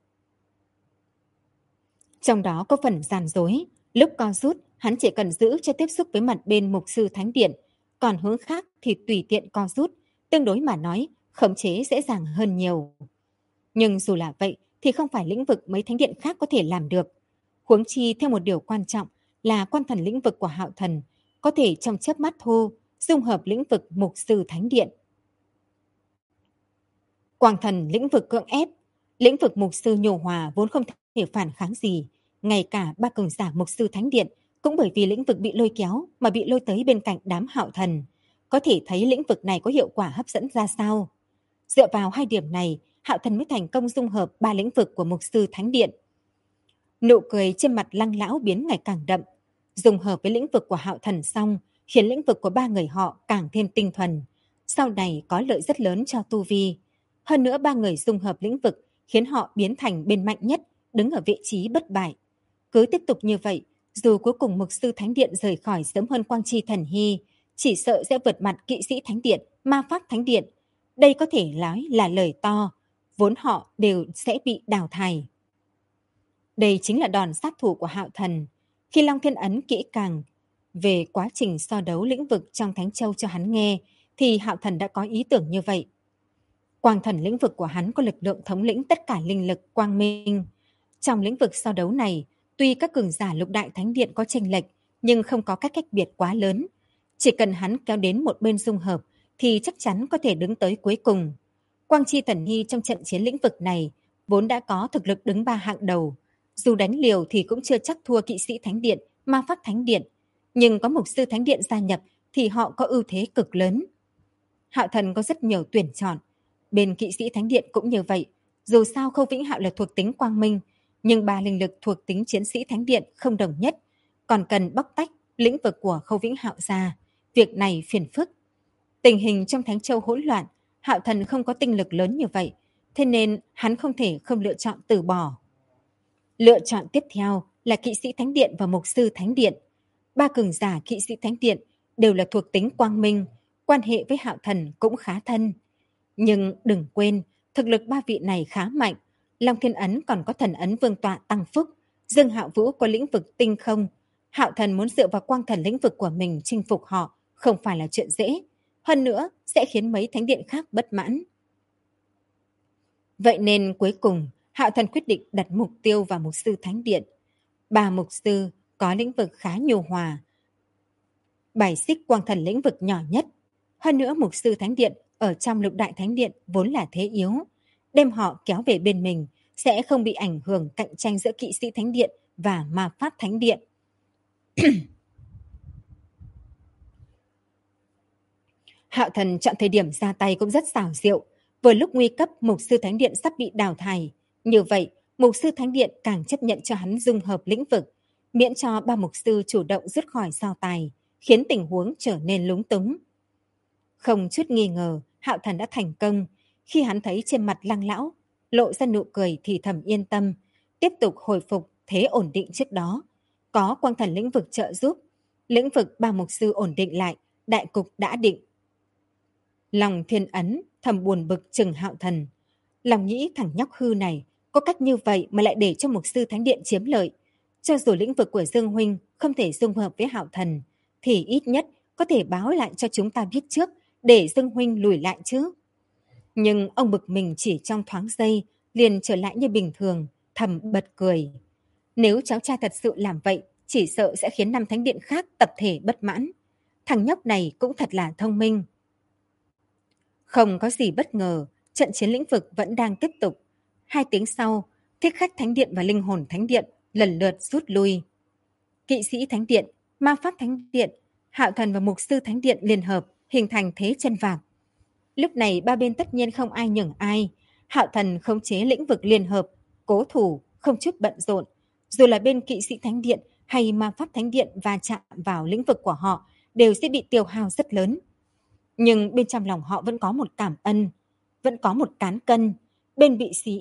A: Trong đó có phần gian dối, lúc co rút, hắn chỉ cần giữ cho tiếp xúc với mặt bên mục sư thánh điện, còn hướng khác thì tùy tiện co rút, tương đối mà nói, khống chế dễ dàng hơn nhiều. Nhưng dù là vậy, thì không phải lĩnh vực mấy thánh điện khác có thể làm được. Huống chi theo một điều quan trọng là quan thần lĩnh vực của Hạo Thần có thể trong chớp mắt thu dung hợp lĩnh vực mục sư thánh điện. Quang thần lĩnh vực cưỡng ép, lĩnh vực mục sư nhổ hòa vốn không thể phản kháng gì, ngay cả ba cường giả mục sư thánh điện cũng bởi vì lĩnh vực bị lôi kéo mà bị lôi tới bên cạnh đám Hạo Thần. Có thể thấy lĩnh vực này có hiệu quả hấp dẫn ra sao. Dựa vào hai điểm này, Hạo Thần mới thành công dung hợp ba lĩnh vực của mục sư thánh điện. Nụ cười trên mặt Lăng lão biến ngày càng đậm, dung hợp với lĩnh vực của Hạo Thần xong, khiến lĩnh vực của ba người họ càng thêm tinh thuần. Sau này có lợi rất lớn cho tu vi. Hơn nữa ba người dung hợp lĩnh vực khiến họ biến thành bên mạnh nhất, đứng ở vị trí bất bại. Cứ tiếp tục như vậy, dù cuối cùng mục sư thánh điện rời khỏi sớm hơn Quang Chi Thần Hy, chỉ sợ sẽ vượt mặt kỵ sĩ thánh điện, ma pháp thánh điện. Đây có thể nói là lời to, vốn họ đều sẽ bị đào thải. Đây chính là đòn sát thủ của Hạo Thần. Khi Long Thiên Ấn kỹ càng về quá trình so đấu lĩnh vực trong Thánh Châu cho hắn nghe, thì Hạo Thần đã có ý tưởng như vậy. Quang thần lĩnh vực của hắn có lực lượng thống lĩnh tất cả linh lực quang minh. Trong lĩnh vực so đấu này, tuy các cường giả lục đại thánh điện có chênh lệch, nhưng không có các cách biệt quá lớn. Chỉ cần hắn kéo đến một bên dung hợp, thì chắc chắn có thể đứng tới cuối cùng. Quang Chi Thần Hy trong trận chiến lĩnh vực này vốn đã có thực lực đứng ba hạng đầu. Dù đánh liều thì cũng chưa chắc thua kỵ sĩ thánh điện, ma pháp thánh điện. Nhưng có mục sư thánh điện gia nhập thì họ có ưu thế cực lớn. Hạo Thần có rất nhiều tuyển chọn. Bên kỵ sĩ thánh điện cũng như vậy. Dù sao Khâu Vĩnh Hạo là thuộc tính quang minh, nhưng ba linh lực thuộc tính chiến sĩ thánh điện không đồng nhất. Còn cần bóc tách lĩnh vực của Khâu Vĩnh Hạo ra. Việc này phiền phức. Tình hình trong Thánh Châu hỗn loạn, Hạo Thần không có tinh lực lớn như vậy. Thế nên hắn không thể không lựa chọn từ bỏ. Lựa chọn tiếp theo là kỵ sĩ thánh điện và mục sư thánh điện. Ba cường giả kỵ sĩ thánh điện đều là thuộc tính quang minh, quan hệ với Hạo Thần cũng khá thân. Nhưng đừng quên, thực lực ba vị này khá mạnh. Long Thiên Ấn còn có thần ấn vương tọa tăng phúc, Dương Hạo Vũ có lĩnh vực tinh không. Hạo Thần muốn dựa vào quang thần lĩnh vực của mình chinh phục họ không phải là chuyện dễ. Hơn nữa sẽ khiến mấy thánh điện khác bất mãn. Vậy nên cuối cùng, Hạo Thần quyết định đặt mục tiêu vào mục sư thánh điện. Ba mục sư có lĩnh vực khá nhu hòa. Bài xích quang thần lĩnh vực nhỏ nhất. Hơn nữa mục sư thánh điện ở trong lục đại thánh điện vốn là thế yếu. Đem họ kéo về bên mình sẽ không bị ảnh hưởng cạnh tranh giữa kỵ sĩ thánh điện và ma pháp thánh điện. Hạo Thần chọn thời điểm ra tay cũng rất xảo diệu. Vừa lúc nguy cấp mục sư thánh điện sắp bị đào thải. Như vậy, mục sư thánh điện càng chấp nhận cho hắn dung hợp lĩnh vực, miễn cho ba mục sư chủ động rút khỏi so tài, khiến tình huống trở nên lúng túng. Không chút nghi ngờ, Hạo Thần đã thành công. Khi hắn thấy trên mặt Lăng lão lộ ra nụ cười thì thầm yên tâm, tiếp tục hồi phục thế ổn định trước đó. Có quang thần lĩnh vực trợ giúp, lĩnh vực ba mục sư ổn định lại, đại cục đã định. Lòng Thiên Ấn thầm buồn bực chừng Hạo Thần. Lòng nghĩ thằng nhóc hư này có cách như vậy mà lại để cho mục sư thánh điện chiếm lợi. Cho dù lĩnh vực của Dương Huynh không thể dung hợp với Hạo Thần, thì ít nhất có thể báo lại cho chúng ta biết trước để Dương Huynh lùi lại chứ. Nhưng ông bực mình chỉ trong thoáng giây liền trở lại như bình thường, thầm bật cười. Nếu cháu trai thật sự làm vậy, chỉ sợ sẽ khiến năm thánh điện khác tập thể bất mãn. Thằng nhóc này cũng thật là thông minh. Không có gì bất ngờ, trận chiến lĩnh vực vẫn đang tiếp tục. 2 tiếng sau, Thiết khách thánh điện và linh hồn thánh điện lần lượt rút lui. Kỵ sĩ thánh điện, ma pháp thánh điện, hạo thần và mục sư thánh điện liên hợp hình thành thế chân vạc. Lúc này ba bên tất nhiên không ai nhường ai. Hạo thần khống chế lĩnh vực liên hợp, cố thủ, không chút bận rộn. Dù là bên kỵ sĩ thánh điện hay ma pháp thánh điện va chạm vào lĩnh vực của họ đều sẽ bị tiêu hao rất lớn. Nhưng bên trong lòng họ vẫn có một cảm ân, vẫn có một cán cân. Bên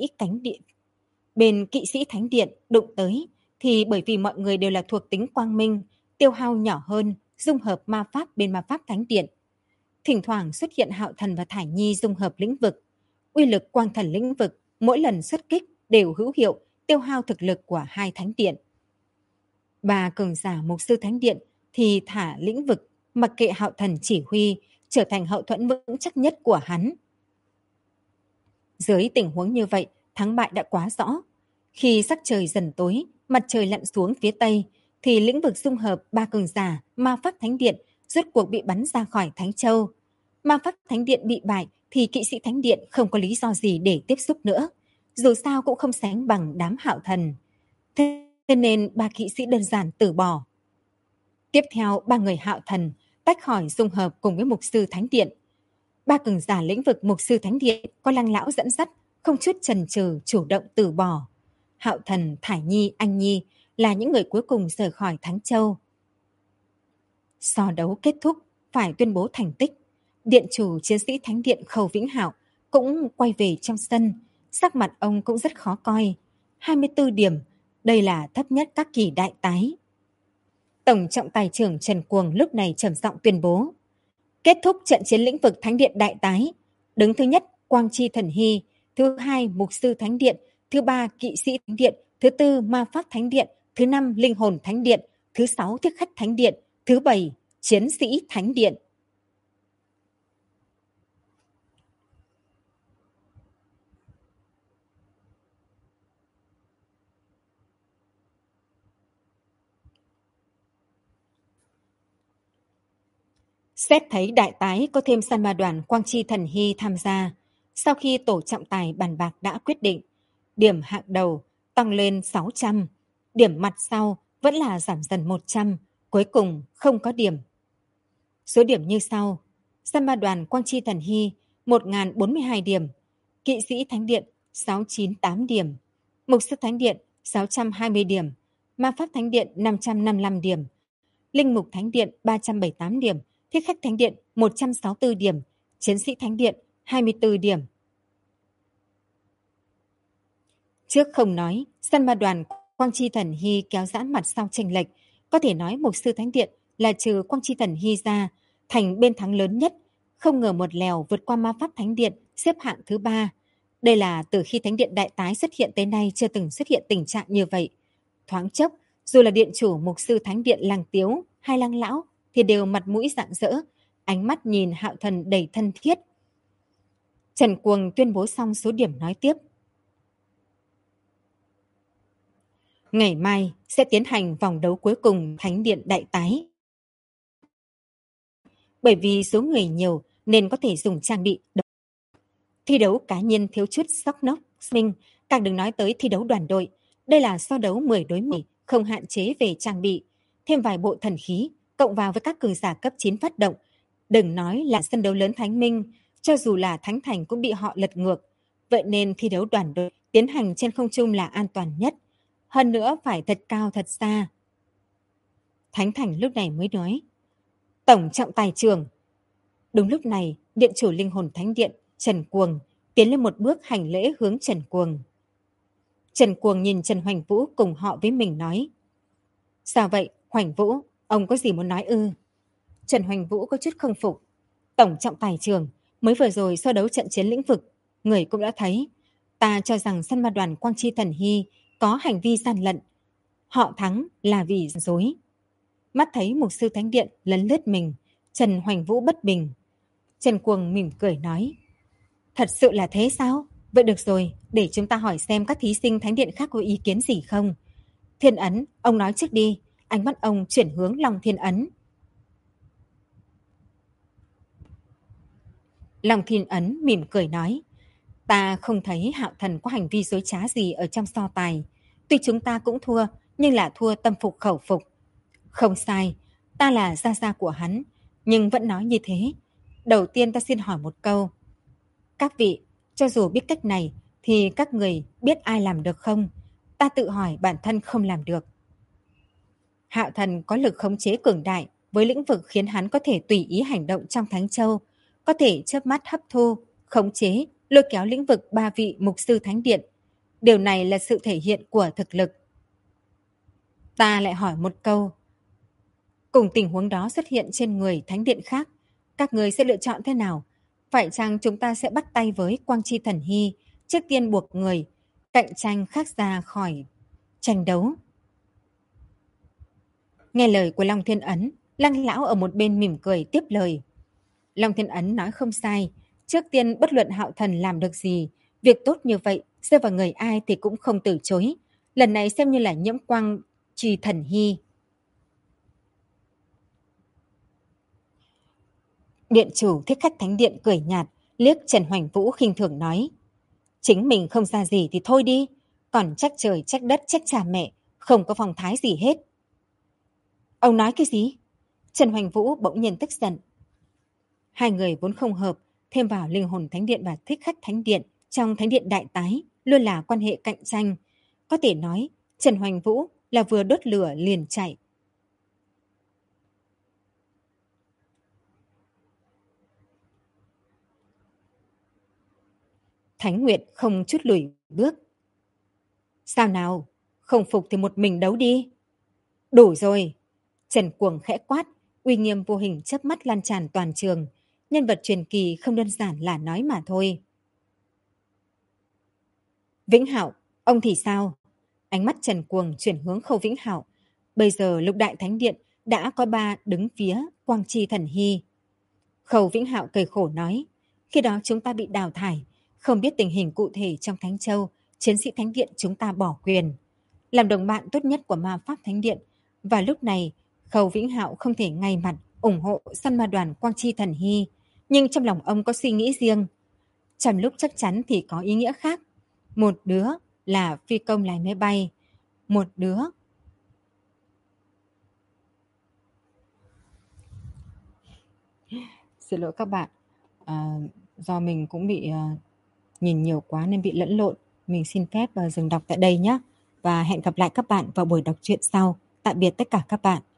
A: bên kỵ sĩ thánh điện đụng tới thì bởi vì mọi người đều là thuộc tính quang minh, tiêu hao nhỏ hơn, dung hợp ma pháp bên ma pháp thánh điện. Thỉnh thoảng xuất hiện hạo thần và thải nhi dung hợp lĩnh vực. Uy lực quang thần lĩnh vực mỗi lần xuất kích đều hữu hiệu, tiêu hao thực lực của hai thánh điện. Ba cường giả mục sư thánh điện thì thả lĩnh vực, mặc kệ hạo thần chỉ huy, trở thành hậu thuẫn vững chắc nhất của hắn. Dưới tình huống như vậy, thắng bại đã quá rõ. Khi sắc trời dần tối, mặt trời lặn xuống phía tây, thì lĩnh vực dung hợp ba cường giả ma pháp thánh điện rốt cuộc bị bắn ra khỏi Thánh Châu. Ma pháp thánh điện bị bại thì kỵ sĩ thánh điện không có lý do gì để tiếp xúc nữa. Dù sao cũng không sánh bằng đám hạo thần. Thế nên ba kỵ sĩ đơn giản từ bỏ. Tiếp theo ba người hạo thần tách khỏi dung hợp cùng với mục sư thánh điện. Ba cường giả lĩnh vực mục sư thánh điện có Lăng lão dẫn dắt, không chút chần chừ chủ động từ bỏ. Hạo thần, Thải Nhi, Anh Nhi là những người cuối cùng rời khỏi Thánh Châu. So đấu kết thúc, phải tuyên bố thành tích. Điện chủ chiến sĩ thánh điện Khâu Vĩnh Hạo cũng quay về trong sân, sắc mặt ông cũng rất khó coi. 24 điểm, đây là thấp nhất các kỳ đại tái. Tổng trọng tài trưởng Trần Cuồng lúc này trầm giọng tuyên bố. Kết thúc trận chiến lĩnh vực thánh điện đại tái. Đứng thứ nhất Quang Chi Thần Hy, thứ hai mục sư thánh điện, thứ ba kỵ sĩ thánh điện, thứ tư ma pháp thánh điện, thứ năm linh hồn thánh điện, thứ sáu thiết khách thánh điện, thứ bảy chiến sĩ thánh điện. Xét thấy đại tái có thêm săn ma đoàn Quang Chi Thần Hy tham gia, sau khi tổ trọng tài bàn bạc đã quyết định, điểm hạng đầu tăng lên 600, điểm mặt sau vẫn là giảm dần 100, cuối cùng không có điểm. Số điểm như sau: săn ma đoàn Quang Chi Thần Hy 1042 điểm, kỵ sĩ thánh điện 698 điểm, mục sư thánh điện 620 điểm, ma pháp thánh điện 555 điểm, linh mục thánh điện 378 điểm, thiết khách thánh điện 164 điểm, chiến sĩ thánh điện 24 điểm. Trước không nói, săn ma đoàn Quang Chi Thần Hy kéo giãn mặt sau chênh lệch, có thể nói mục sư thánh điện là trừ Quang Chi Thần Hy ra, thành bên thắng lớn nhất, không ngờ một lèo vượt qua ma pháp thánh điện xếp hạng thứ 3. Đây là từ khi thánh điện đại tái xuất hiện tới nay chưa từng xuất hiện tình trạng như vậy. Thoáng chốc, dù là điện chủ mục sư thánh điện Lăng Tiếu hay Lăng lão thì đều mặt mũi rạng rỡ, ánh mắt nhìn hạo thần đầy thân thiết. Trần Cuồng tuyên bố xong số điểm nói tiếp. Ngày mai sẽ tiến hành vòng đấu cuối cùng thánh điện đại tái. Bởi vì số người nhiều nên có thể dùng trang bị thi đấu cá nhân thiếu chút sóc nóc minh, càng đừng nói tới thi đấu đoàn đội. Đây là so đấu 10 đối 10, không hạn chế về trang bị, thêm vài bộ thần khí, cộng vào với các cường giả cấp 9 phát động. Đừng nói là sân đấu lớn Thánh Minh, cho dù là Thánh Thành cũng bị họ lật ngược. Vậy nên thi đấu đoàn đội tiến hành trên không trung là an toàn nhất. Hơn nữa phải thật cao thật xa. Thánh Thành lúc này mới nói. Tổng trọng tài trưởng. Đúng lúc này, điện chủ linh hồn thánh điện Trần Cuồng tiến lên một bước hành lễ hướng Trần Cuồng. Trần Cuồng nhìn Trần Hoành Vũ cùng họ với mình nói. Sao vậy, Hoành Vũ, ông có gì muốn nói ư? Trần Hoành Vũ có chút không phục. Tổng trọng tài trưởng, mới vừa rồi so đấu trận chiến lĩnh vực, người cũng đã thấy. Ta cho rằng săn ma đoàn Quang Chi Thần Hy có hành vi gian lận. Họ thắng là vì dối. Mắt thấy mục sư thánh điện lấn lướt mình, Trần Hoành Vũ bất bình. Trần Cuồng mỉm cười nói. Thật sự là thế sao? Vậy được rồi, để chúng ta hỏi xem các thí sinh thánh điện khác có ý kiến gì không. Thiên Ấn, ông nói trước đi. Ánh mắt ông chuyển hướng Long Thiên Ấn. Long Thiên Ấn mỉm cười nói. Ta không thấy Hạo Thần có hành vi dối trá gì ở trong so tài. Tuy chúng ta cũng thua, nhưng là thua tâm phục khẩu phục. Không sai, ta là gia gia của hắn, nhưng vẫn nói như thế. Đầu tiên ta xin hỏi một câu. Các vị, cho dù biết cách này, thì các người biết ai làm được không? Ta tự hỏi bản thân không làm được. Hạo Thần có lực khống chế cường đại, với lĩnh vực khiến hắn có thể tùy ý hành động trong Thánh Châu, có thể chớp mắt hấp thu, khống chế, lôi kéo lĩnh vực ba vị mục sư thánh điện. Điều này là sự thể hiện của thực lực. Ta lại hỏi một câu. Cùng tình huống đó xuất hiện trên người thánh điện khác, các người sẽ lựa chọn thế nào? Phải chăng chúng ta sẽ bắt tay với Quang Chi Thần Hy, trước tiên buộc người, cạnh tranh khác ra khỏi tranh đấu? Nghe lời của Long Thiên Ấn, Lăng lão ở một bên mỉm cười tiếp lời. Long Thiên Ấn nói không sai, trước tiên bất luận Hạo Thần làm được gì, việc tốt như vậy rơi vào người ai thì cũng không từ chối. Lần này xem như là nhiễm Quang Chi Thần Hy. Điện chủ Thích Khách Thánh Điện cười nhạt, liếc Trần Hoành Vũ khinh thường nói. Chính mình không ra gì thì thôi đi, còn trách trời trách đất trách cha mẹ, không có phong thái gì hết. Ông nói cái gì? Trần Hoành Vũ bỗng nhiên tức giận. Hai người vốn không hợp, thêm vào Linh Hồn Thánh Điện và Thích Khách Thánh Điện trong Thánh Điện Đại Tái luôn là quan hệ cạnh tranh. Có thể nói, Trần Hoành Vũ là vừa đốt lửa liền chạy. Thánh Nguyệt không chút lùi bước. Sao nào? Không phục thì một mình đấu đi. Đủ rồi. Trần Cuồng khẽ quát, uy nghiêm vô hình chớp mắt lan tràn toàn trường. Nhân vật truyền kỳ không đơn giản là nói mà thôi. Vĩnh Hạo, ông thì sao? Ánh mắt Trần Cuồng chuyển hướng Khâu Vĩnh Hạo. Bây giờ Lục Đại Thánh Điện đã có ba đứng phía Quang Chi Thần Hy. Khâu Vĩnh Hạo cười khổ nói, khi đó chúng ta bị đào thải, không biết tình hình cụ thể trong Thánh Châu, chiến sĩ Thánh Điện chúng ta bỏ quyền. Làm đồng bạn tốt nhất của ma pháp Thánh Điện, và lúc này Khâu Vĩnh Hạo không thể ngay mặt ủng hộ săn ma đoàn Quang Chi Thần Hy, nhưng trong lòng ông có suy nghĩ riêng. Trong lúc chắc chắn thì có ý nghĩa khác. Một đứa là phi công lái máy bay, một đứa... Xin lỗi các bạn, do mình cũng bị nhìn nhiều quá nên bị lẫn lộn. Mình xin phép dừng đọc tại đây nhé. Và hẹn gặp lại các bạn vào buổi đọc truyện sau. Tạm biệt tất cả các bạn.